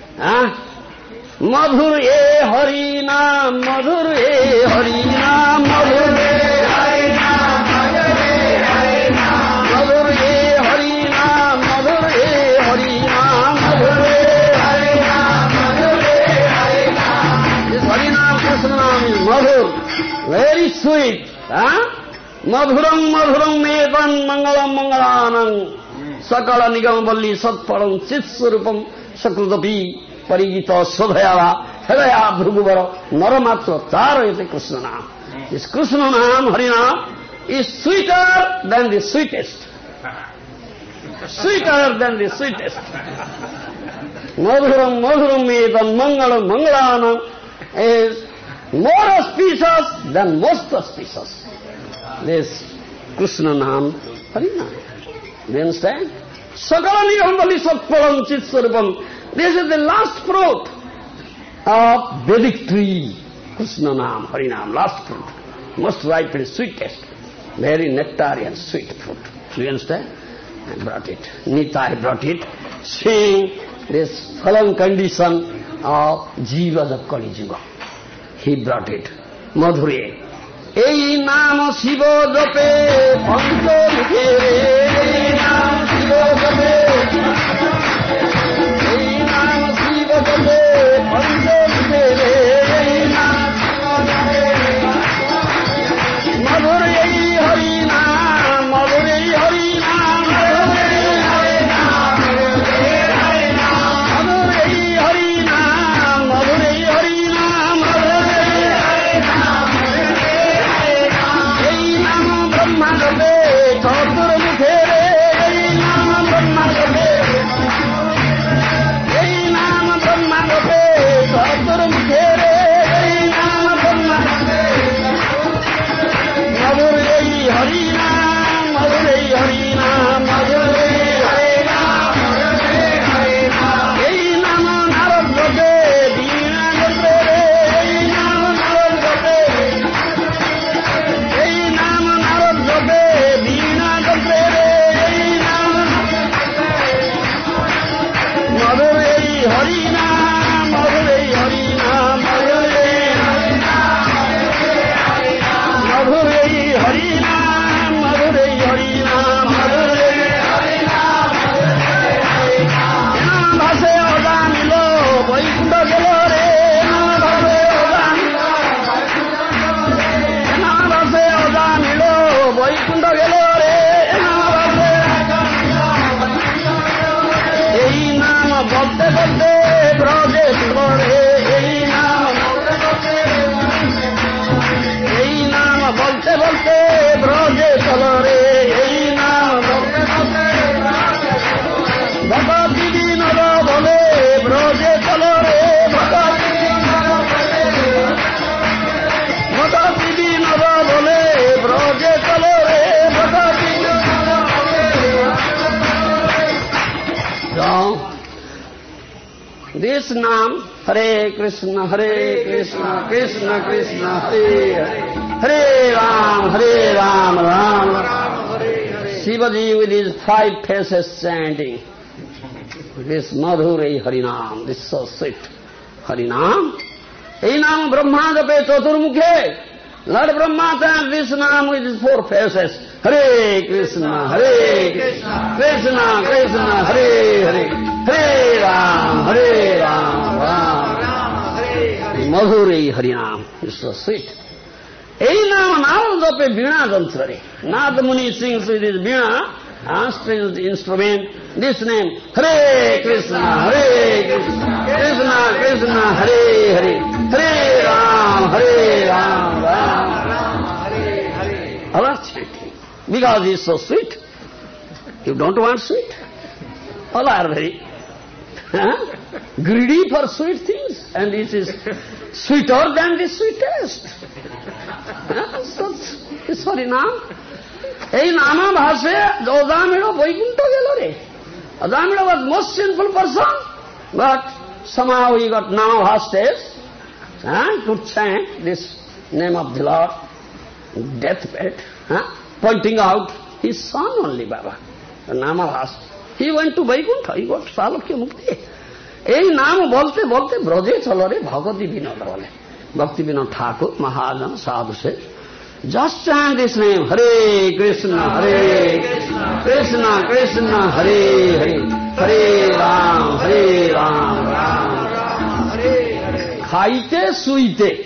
Madhur e Hari Naam, Madhur e Hari Naam, Madhur e Hari Naam, Madhur e Hari Naam, Madhur e Hari Naam, Madhur e Hari Naam, Madhur e Hari Naam, Madhur e Hari Naam. This Hari Naam, Krishna Naam is Madhur, very sweet. Madhuram Madhuram Mevan Mangalam Mangalanam Sakala Nigamvalli Satparam Chitswarupam Sakrudapi Parigita Sodhayava Hadaya Bhruguvara Naramatra Tarayate Krishna Naam. This Krishna Naam, Harinam, is sweeter than the sweetest. Sweeter than the sweetest. Madhuram Madhuram Mevan Mangalam Mangalanam is more auspicious than most auspicious. This Krishna Naam, Harinam. Do you understand? Sakala Nigamvalli Satparam Chitswarupam. This is the last fruit of Vedic tree. Krishna Naam, Harinam, last fruit. Most ripe and sweetest. Very nectarian, sweet fruit. Do you understand? I brought it. Nitai brought it, seeing this fallen condition of jivas of Kali Yuga. He brought it. Madhure. Ei naam Shiva jape pancho mukhe re. Ei naam Shiva jape. Ei naam Shiva jape pancho mukhe re. Ei naam Shiva jape. Madhure Hari naam, Madhure Hari naam, Madhure Hari naam, Madhure Hari naam, Madhure Hari naam, Madhure Hari naam. Ei naam Brahma jape chatur mukhe re. Ei naam Brahma jape. Ei naam Brahma jape chatur mukhe re. Ei naam Brahma jape. Madhure Hari naam, Madhure Hari naam, Madhure Hari naam, Madhure Hari naam. Ei naam Narad jape veena jape re. Ei naam Narad jape. Ei naam Narad jape veena jape re. Ei naam Madhure Hari naam, Madhure Hari naam, Madhure Hari naam, Madhure Hari naam, Madhure Hari naam, Madhure Hari naam. Naam bhase odamilo Vaikuntha gelo re. Naam bhase odamilo Vaikuntha. Naam bhase odamilo Vaikuntha gelo re. Naam bhase odamilo Vaikuntha. Ei naam bolte bolte braje chalo re. Ei naam bolte bolte. Ei naam bolte bolte braje chalo re. Ei naam bolte bolte bhakti dinara bole braje chalo re. Bhakti dinara bole braje chalo re. Bhakti dinara bole. Now, this name, Hare Krishna, Krishna Krishna, Hare Hare, Hare Ram, Ram Ram. Shivaji with his 5 faces chanting this Madhure Harinam, this is so sweet. Harinam. Ei naam Brahma jape chaturmukhe. Lord Brahma chants this name with his 4 faces. Hare Krishna, Krishna Krishna, Hare Hare, Hare Ram, Ram Ram. Madhure Harinam, this is so sweet. Ei naam Narad jape veena jantra re. Narad Muni sings with his veena, strange instrument, this name, Hare Krishna, Krishna Krishna, Hare Hare, Hare Ram, Ram Ram. All are chanting, because he is so sweet. You don't want sweet? All are very greedy for sweet things, and it is sweeter than the sweetest. Such Harinam. Ei nama bhase Adamila Vaikuntha gelo re. Adamila was most sinful person, but somehow he got nama bhase to chant this name of the Lord, deathbed, pointing out his son only, Baba, nama bhase. He went to Vaikuntha, he got Salakya Mukti. Ei nama bolte bolte braje chalo re Bhagavati Vinod bole. Bhakti Vinod Thakur, Mahajan, Sadhu says, just chant this name, Hare Krishna, Krishna Krishna, Hare Hare, Hare Ram, Ram Ram. Khaite suite.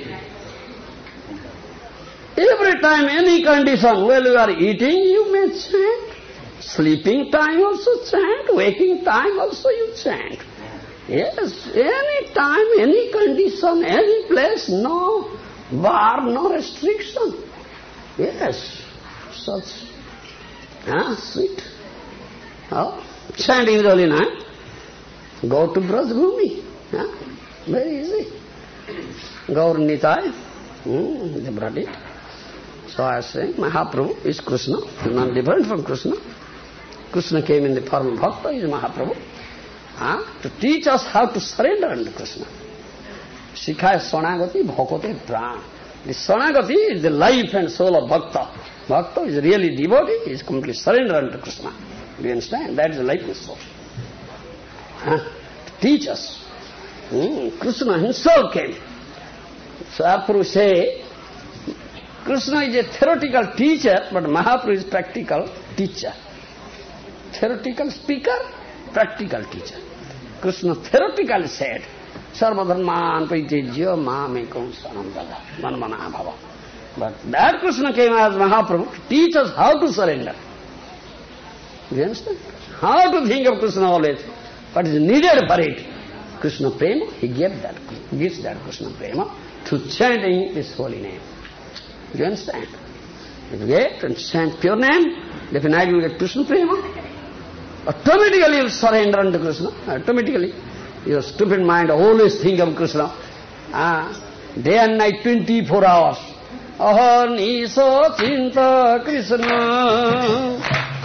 Every time, any condition, while you are eating, you may chant. Sleeping time also chant, waking time also you chant. Yes, any time, any condition, any place, no bar, no restriction. Yes, such sweet. Chanting the holy name. Go to Brajbhumi. Very easy. Gaur Nitai, they brought it. So I say, Mahaprabhu is Krishna, not different from Krishna. Krishna came in the form of Bhakta, is Mahaprabhu. To teach us how to surrender unto Krishna. Shikhaya Sonagati Bhakote Pran. The Sonagati is the life and soul of Bhakta. Bhakta is really devotee, he is completely surrendered unto Krishna. Do you understand? That is the likeness soul. To teach us. Krishna himself came. So Mahaprabhu say, Krishna is a theoretical teacher, but Mahaprabhu is practical teacher. Theoretical speaker, practical teacher. Krishna theoretically said, Sarvadharman paritejya mamekam saranam dada manmana bhava. But that Krishna came as Mahaprabhu to teach us how to surrender. Do you understand? How to think of Krishna always. What is needed for it? Krishna Prema, he gives that Krishna Prema through chanting his holy name. Do you understand? If you get and chant pure name, definitely you get Krishna Prema. Automatically you will surrender unto Krishna. Automatically. Your stupid mind always think of Krishna. Day and night, 24 hours. Ahaniso chinta Krishna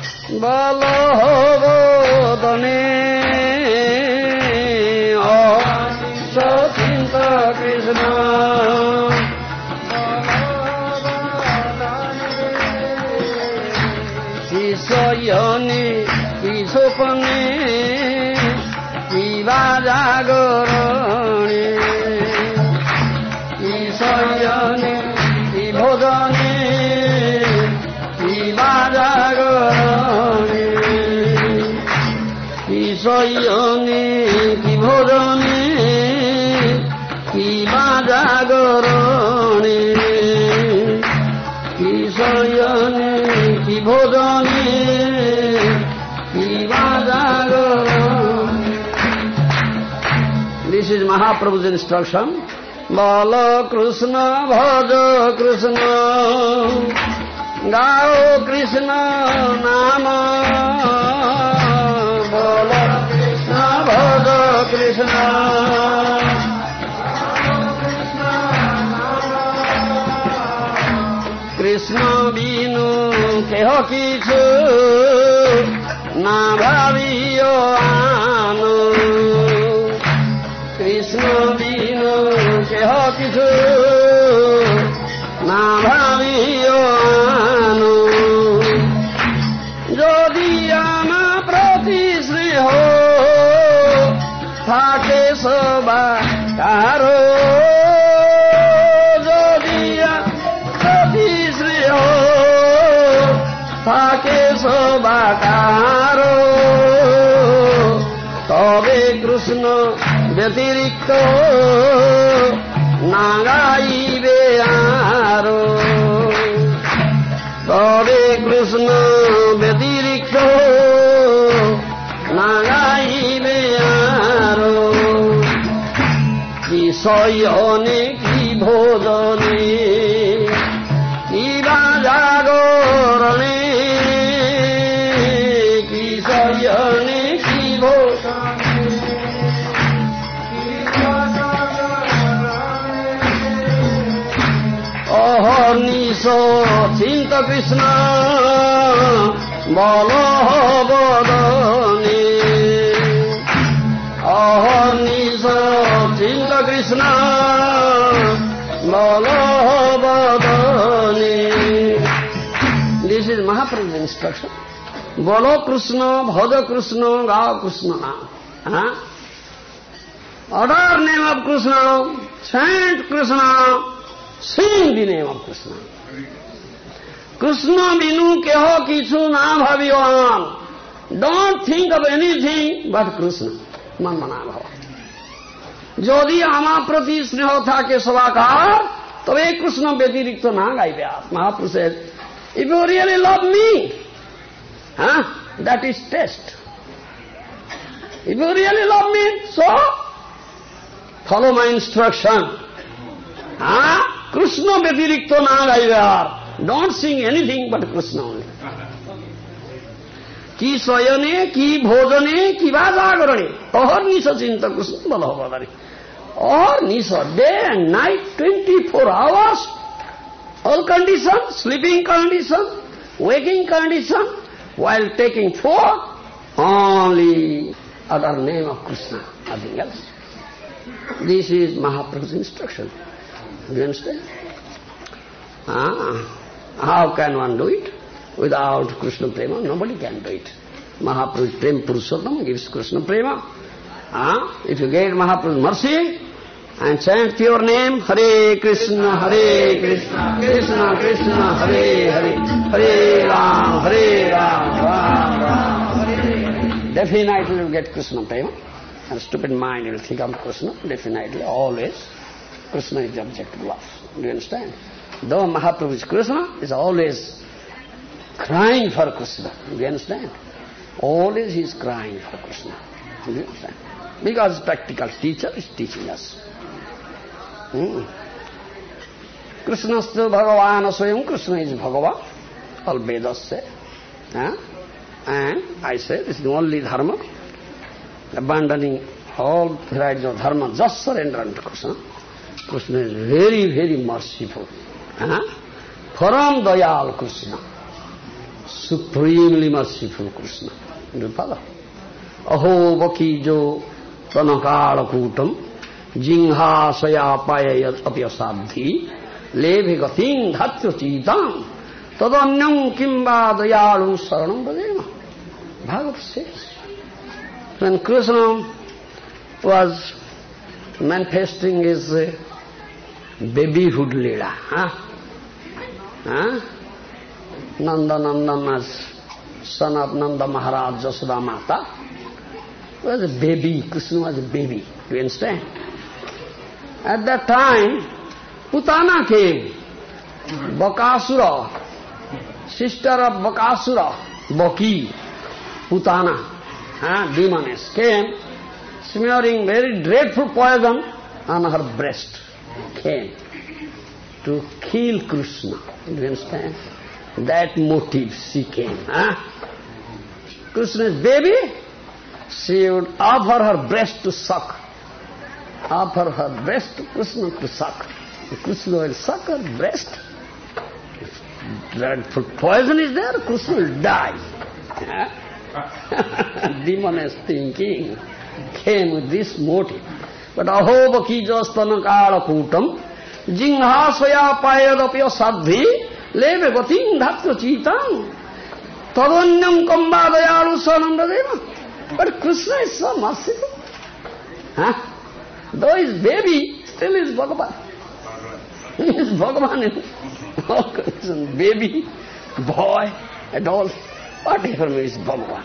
Balahodane Ahaniso chinta Krishna Kisayani Kisopane Kivajagarani Kisayani Kibhodani Kivajagarani Kisayani Kibhodani Kivajagarani Kisayani Kibhodani This is Mahaprabhu's instruction. Bala Krishna, Bhaja Krishna, Gao Krishna Nama. Bala Krishna, Bhaja Krishna. Krishna binu keho kichu na bhaviyo anu. Krishna binu keho kichu na bhaviyo anu. Jodi ama prati sneho thake soba karo. Thake sobakaro tobe Krishna vyatirikto nagaibe aro. Tobe Krishna vyatirikto nagaibe aro. Ki soyone ki bhodane ki bajagorane Ahaniso chinta Krishna Balahodane. Ahaniso chinta Krishna Balahodane. This is Mahaprabhu's instruction. Bolo Krishna, Bhaja Krishna, Gao Krishna. Utter name of Krishna, chant Krishna, sing the name of Krishna. Krishna binu keho kichu na bhaviyan. Don't think of anything but Krishna. Manmana bhava. Jodi ama prati sneho thake savakar, tabe Krishna vyatirikto na gaibe aap. Mahaprabhu said, if you really love me, that is test. If you really love me, so follow my instruction. Krishna vyatirikto na gaivyar. Don't sing anything but Krishna only. Ki swayane, ki bhojane, ki vajagarane. Ahaniso chinta Krishna balahodane. Ahaniso, day and night, 24 hours, all conditions, sleeping condition, waking condition, while taking food, only other name of Krishna, nothing else. This is Mahaprabhu's instruction. Do you understand? How can one do it? Without Krishna Prema, nobody can do it. Mahaprabhu Prem Purushottam gives Krishna Prema. If you get Mahaprabhu's mercy and chant pure name, Hare Krishna, Krishna Krishna, Hare Hare, Hare Ram, Ram Ram, Hare. Definitely you will get Krishna Prema. And stupid mind will think of Krishna, definitely, always. Krishna is the object of love. Do you understand? Though Mahaprabhu is Krishna, is always crying for Krishna. Do you understand? Always he is crying for Krishna. Do you understand? Because practical teacher is teaching us. Krishnastu Bhagavana Swayam, Krishna is Bhagavan. All Vedas say. And I say this is the only dharma. Abandoning all varieties of dharma, just surrender unto Krishna. Krishna is very, very merciful. Param Dayal Krishna. Supremely merciful Krishna. Do you follow? Aho Vakijo Tanakala Kutam Jingha Saya Payayat Apyasadhi Levigating Dhatya Chitam Tadanyam Kimba Dayalu Saranam Bhajema. Bhagavad says. When Krishna was manifesting his babyhood leela, Nanda Nandan as son of Nanda Maharaj Jasoda Mata, was a baby. Krishna was a baby. Do you understand? At that time, Putana came. Bakasura, sister of Bakasura, Baki, Putana, demoness, came smearing very dreadful poison on her breast. Came to kill Krishna. Do you understand? That motive she came. Krishna's baby, she would offer her breast to suck. Offer her breast to Krishna to suck. Krishna will suck her breast. If dreadful poison is there, Krishna will die. Demoness thinking came with this motive. But aho bakijastana kala kutam jingha swaya payadapya sadhi leve gating dhatya chitam tadanyam kamba dayalu sanandadeva. But Krishna is so merciful. Though he is baby, still is Bhagavan. He is Bhagavan in all conditions. Baby, boy, adult, whatever is Bhagavan.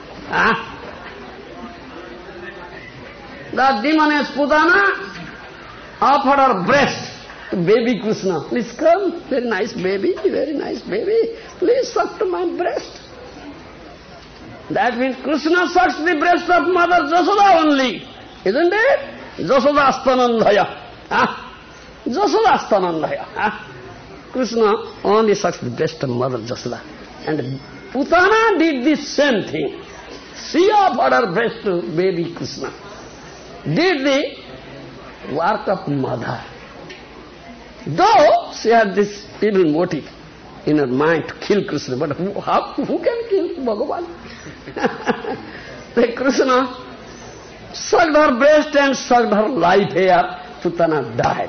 The demoness Putana offered her breast to baby Krishna. Please come, very nice baby, please suck to my breast. That means Krishna sucks the breast of Mother Jasoda only, isn't it? Jasodastanandhaya. Jasodastanandhaya. Krishna only sucks the breast of Mother Jasoda. And Putana did the same thing. She offered her breast to baby Krishna. Did the work of mother. Though she had this evil motive in her mind to kill Krishna, but who can kill Bhagavan? The Krishna sucked her breast and sucked her life hair. Putana died.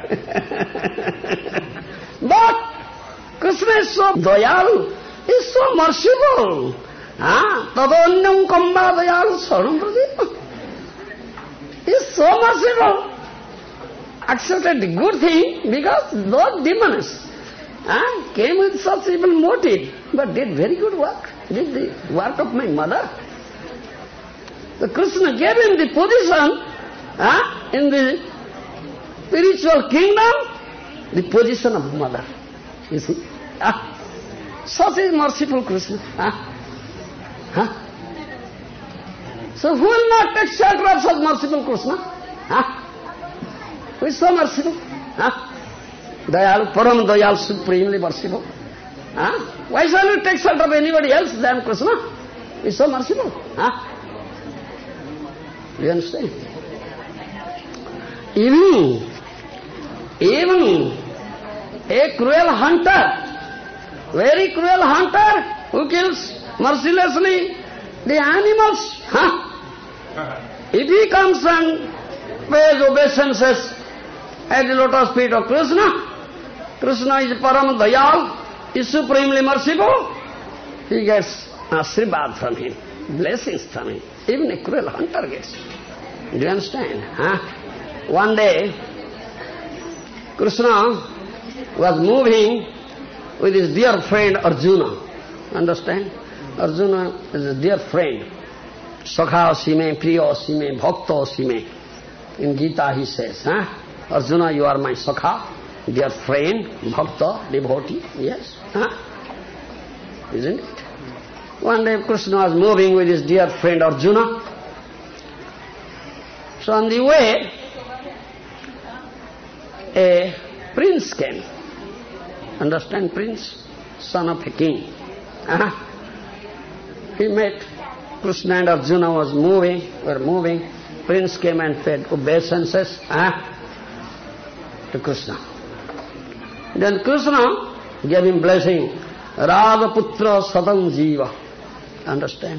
But Krishna is so dayalu, is so merciful. Tadanyam kamba dayalu saranam pradima. He is so merciful. Accepted the good thing because those demons came with such evil motive, but did very good work. Did the work of my mother. The Krishna gave him the position in the spiritual kingdom, the position of mother. You see? Such is merciful Krishna. So who will not take shelter of such merciful Krishna? Who is so merciful? Dayalu, Param Dayal, supremely merciful. Why shall you take shelter of anybody else than Krishna? Who is so merciful? Do you understand? Even a cruel hunter, very cruel hunter, who kills mercilessly the animals, if he comes and pays obeisances at the lotus feet of Krishna, Krishna is Param Dayal, is supremely merciful, he gets Ashribad from him. blessings coming. Even a cruel hunter gets. Do you understand? One day, Krishna was moving with his dear friend Arjuna. Understand? Arjuna is a dear friend. Sakha sime, priya sime, bhakta sime. In Gita he says, Arjuna, you are my sakha, dear friend, bhakta, devotee. Yes. Isn't it? One day Krishna was moving with his dear friend Arjuna. So on the way, a prince came. Understand, prince? Son of a king. He met Krishna and Arjuna were moving. Prince came and paid obeisances to Krishna. Then Krishna gave him blessing. Radhaputra sadam jiva. Understand?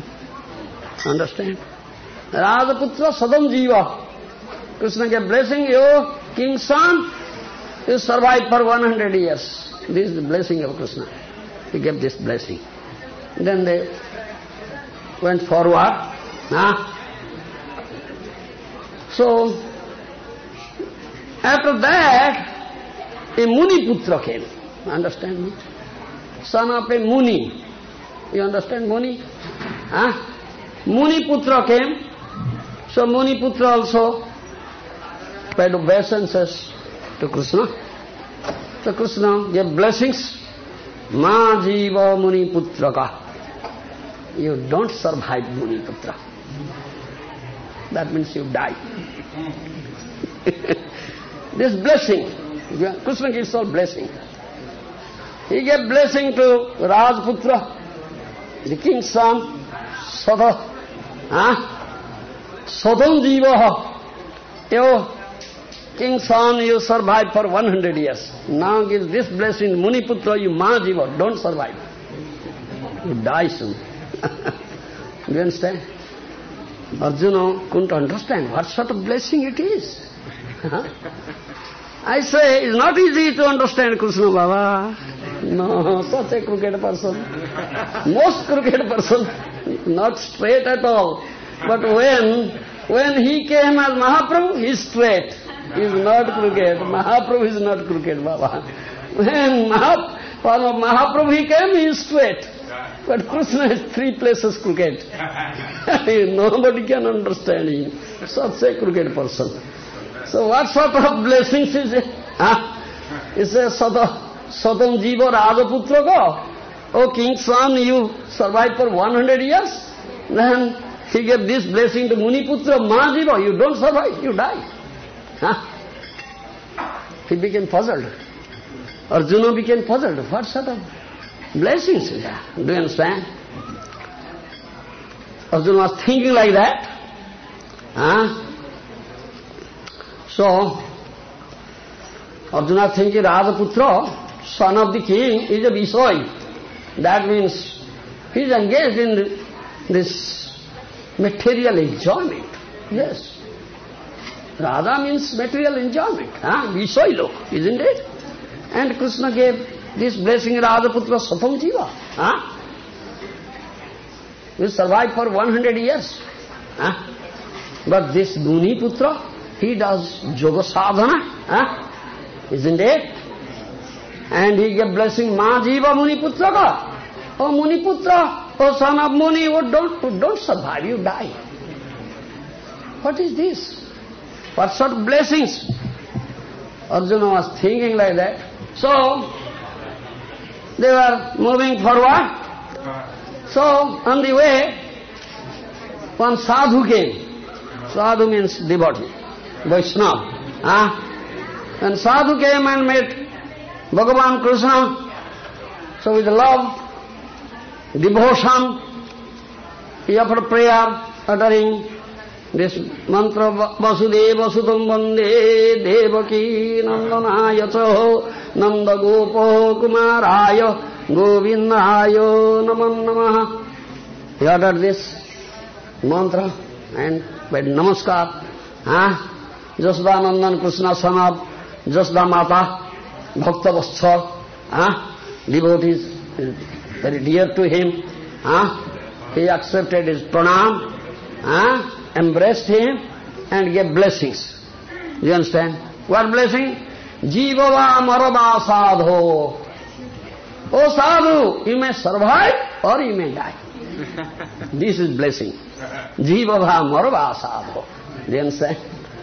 Radhaputra sadam jiva. Krishna gave blessing, you, king's son, you survive for 100 years. This is the blessing of Krishna. He gave this blessing. Then they went forward. So, after that, a Muni Putra came. Understand me? Son of a Muni. You understand Muni? Muni Putra came. So Muni Putra also paid obeisances to Krishna. So Krishna gave blessings. Ma jiva Muni Putraka. You don't survive Muni Putra. That means you die. This blessing, Krishna gives all blessing. He gave blessing to Rajputra, the king's son, Sada. Sadam jiva. You, king's son, you survive for 100 years. Now gives this blessing, Muni Putra, you ma jiva, don't survive. You die soon. Do you understand? Arjuna couldn't understand what sort of blessing it is. I say, it's not easy to understand Krishna Baba. No, such a crooked person. Most crooked person. Not straight at all. But when he came as Mahaprabhu, he is straight. He is not crooked. Mahaprabhu is not crooked, Baba. When Mahaprabhu he came, he is straight. But Krishna is 3 places crooked. Nobody can understand him. Such a crooked person. So what sort of blessings is it? He says, Sadam Jiva Rajaputra go. Oh king's son, you survive for 100 years. Then he gave this blessing to Muni Putra, Ma Jiva, you don't survive, you die. He became puzzled. Arjuna became puzzled. What sort of blessings is that? Do you understand? Arjuna was thinking like that. So, Arjuna thinking Rajaputra, son of the king, is a Visoi. That means he is engaged in this material enjoyment. Yes. Radha means material enjoyment. Visoi lok, isn't it? And Krishna gave this blessing, Rajaputra Satam Jiva. Will survive for 100 years. But this Muni Putra, he does yoga sadhana, isn't it? And he gave blessing, Ma Jiva Muni Putra ka. Oh Muni Putra, oh son of Muni, oh, don't survive, you die. What is this? What sort of blessings? Arjuna was thinking like that. So, they were moving forward. So, on the way, one sadhu came. Sadhu means devotee, Vaishnava. And sadhu came and met Bhagavan Krishna. So with love, devotion, he offered prayer, uttering this mantra, Vasudeva Sutam Vande Devaki Nandanaya Chaho Nanda Gopo Kumaraya Govindaya Naman Namaha. He uttered this mantra and made namaskar. Jasda Nandan Krishna son of Jasda Mata, Bhakta Vatsal, devotees very dear to him. he accepted his pranam, embraced him and gave blessings. You understand? What blessing? Jivava marava sadho. Oh sadhu, you may survive or you may die. This is blessing. Jivava marava sadho. Do you understand?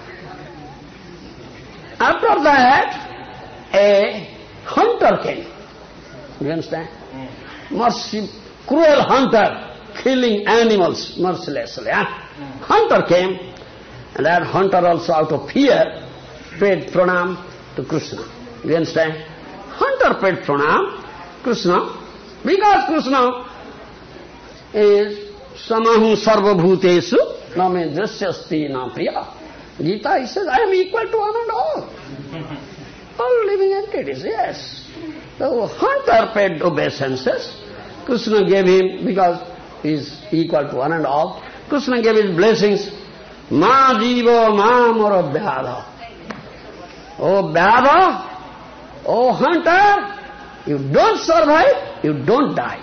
After that, a hunter came. You understand? Cruel hunter, killing animals mercilessly. Hunter came, and that hunter also out of fear paid pranam to Krishna. You understand? Hunter paid pranam Krishna because Krishna is samahu sarva bhuteshu na me drasyasti na priya. Gita, he says, I am equal to one and all. All living entities, yes. So hunter paid obeisances. Krishna gave him, because he is equal to one and all, Krishna gave his blessings. Ma jiva ma mara vyadha. Oh vyadha, oh hunter, you don't survive, you don't die.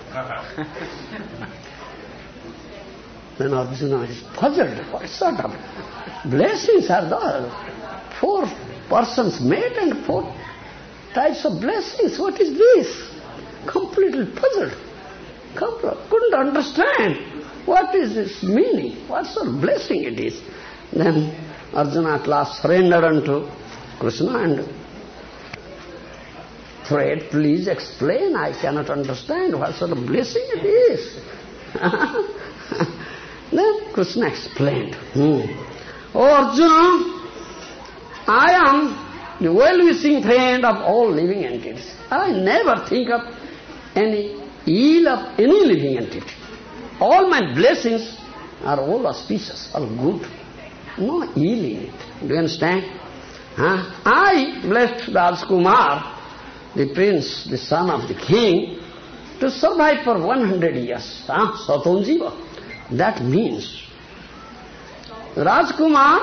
Then Arjuna is puzzled. What sort of blessings are those? 4 persons met and 4 types of blessings. What is this? Completely puzzled. Couldn't understand. What is this meaning? What sort of blessing it is? Then Arjuna at last surrendered unto Krishna and prayed, please explain, I cannot understand what sort of blessing it is. Then Krishna explained, Oh Arjuna, I am the well-wishing friend of all living entities. I never think of any ill of any living entity. All my blessings are all auspicious, all good. No ill in it. Do you understand? I blessed Rajkumar, the prince, the son of the king, to survive for 100 years. Saton Jiva. That means Rajkumar,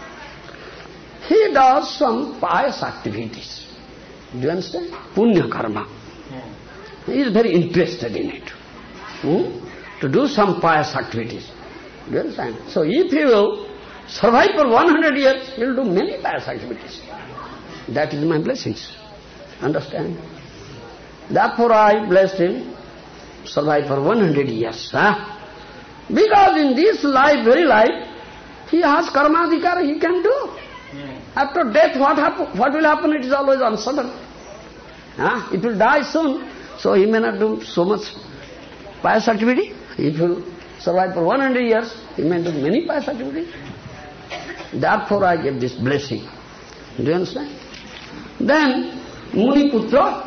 he does some pious activities. Do you understand? Punya karma. He is very interested in it. To do some pious activities. Do you understand? So if he will survive for 100 years, he will do many pious activities. That is my blessings. Understand? Therefore I blessed him, survive for 100 years. Because in this life, very life, he has karma adhikara, he can do. After death, what will happen? It is always uncertain. It will die soon, so he may not do so much pious activity. If he will survive for 100 years, he may do many pious activities. Therefore I gave this blessing. Do you understand? Then Muni Putra,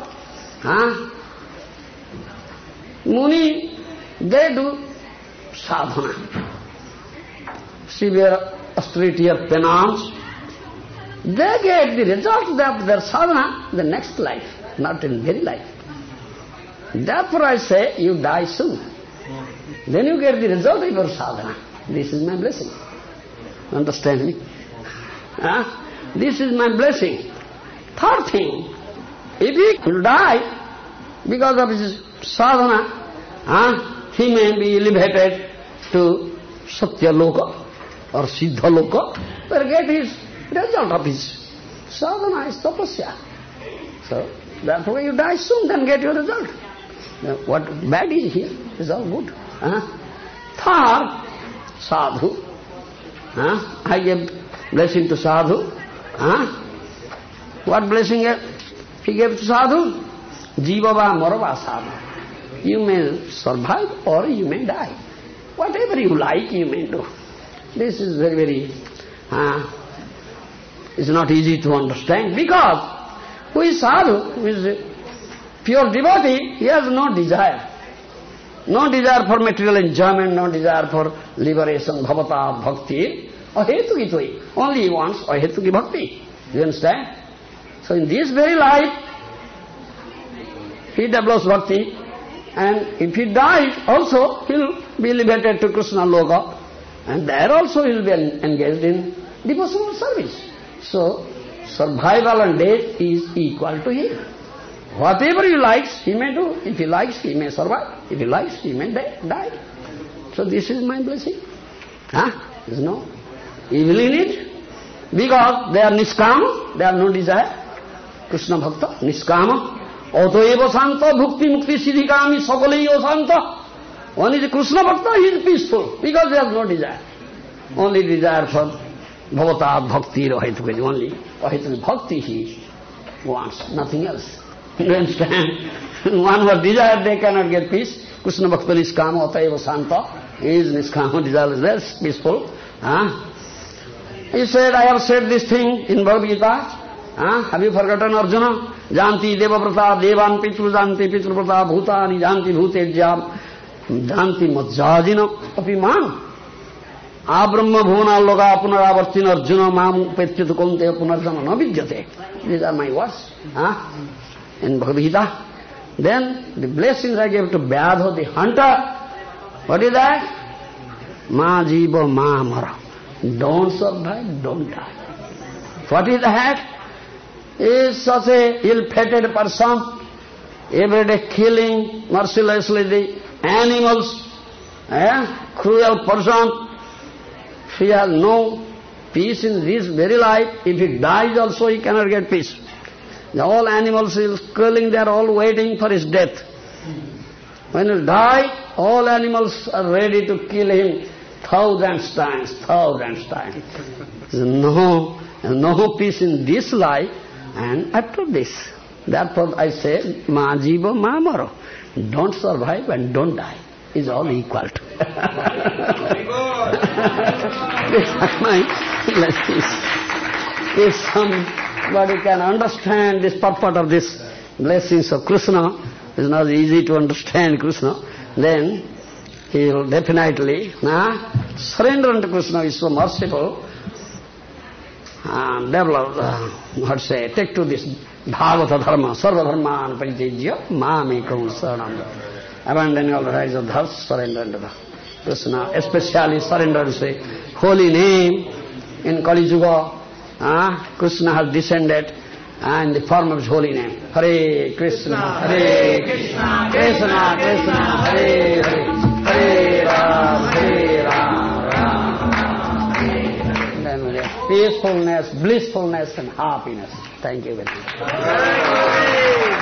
Muni, they do sadhana. Severe austerity of penance. They get the result of their sadhana in the next life, not in very life. Therefore I say, you die soon. Then you get the result of your sadhana. This is my blessing. Understand me? This is my blessing. Third thing, if he will die because of his sadhana, he may be elevated to Satya Loka or Siddha Loka, where get his result of his sadhana is tapasya. So, therefore you die soon, then get your result. Now, what bad is here? It's all good. Third, sadhu. I gave blessing to sadhu. What blessing he gave to sadhu? Jivava marava sadhu. You may survive or you may die. Whatever you like, you may do. This is very, very, it's not easy to understand, because who is sadhu, who is pure devotee, he has no desire. No desire for material enjoyment, no desire for liberation, bhavata, bhakti, ahetuki toi. Only he wants ahetuki bhakti. Do you understand? So in this very life, he develops bhakti, and if he dies also, he will be elevated to Krishna Loka, and there also he will be engaged in devotional service. So, survival and death is equal to him. Whatever he likes, he may do. If he likes, he may survive. If he likes, he may die. So this is my blessing. There's no evil in it. Because they are niskama, they have no desire. Krishna Bhakta, niskama. Otoeva Santa, Bhukti Mukti Siddhikami, Sakaleyo Santa. One is a Krishna Bhakta, he is peaceful, because he has no desire. Only desire for Bhavata Bhakti, Rahaitukadi, only Rahaitukadi Bhakti he wants, nothing else. You understand? One who has desire, they cannot get peace. Krishna Bhakta niskama, Otoeva Santa. He is niskama, desireless, peaceful. He said, I have said this thing in Bhagavad Gita. Have you forgotten, Arjuna? Janti devavrata devan pitru janti pitruvrata bhutani janti bhutejyam janti majjajina apiman. Abrahma bhuvana loga punaravartin Arjuna mam upetchita konte punarjana navidyate. These are my words. In Bhagavad Gita. Then the blessings I gave to Vyadha, the hunter. What is that? Ma jiva ma mara. Don't survive, don't die. What is that? Is such a ill-fated person, every day killing mercilessly the animals, cruel person. He has no peace in this very life. If he dies also, he cannot get peace. All animals he is killing, they are all waiting for his death. When he dies, all animals are ready to kill him thousands times. No peace in this life. And after this, therefore I say, ma jiva ma maro. Don't survive and don't die. Is all equal to. These are my blessings. If somebody can understand this purport of this blessings of Krishna, it's not easy to understand Krishna, then he will definitely surrender unto Krishna. He is so merciful. Develop, take to this Bhagavata Dharma, Sarva Dharman Paritejya, Mamekam Saranam. Abandoning all the rights of the surrender unto the Krishna, especially surrender to say holy name. In Kali Yuga, Krishna has descended in the form of his holy name. Hare Krishna, Hare Krishna, Krishna Krishna, Hare Hare, Hare Ram, Hare Ram. Peacefulness, blissfulness and happiness. Thank you very much.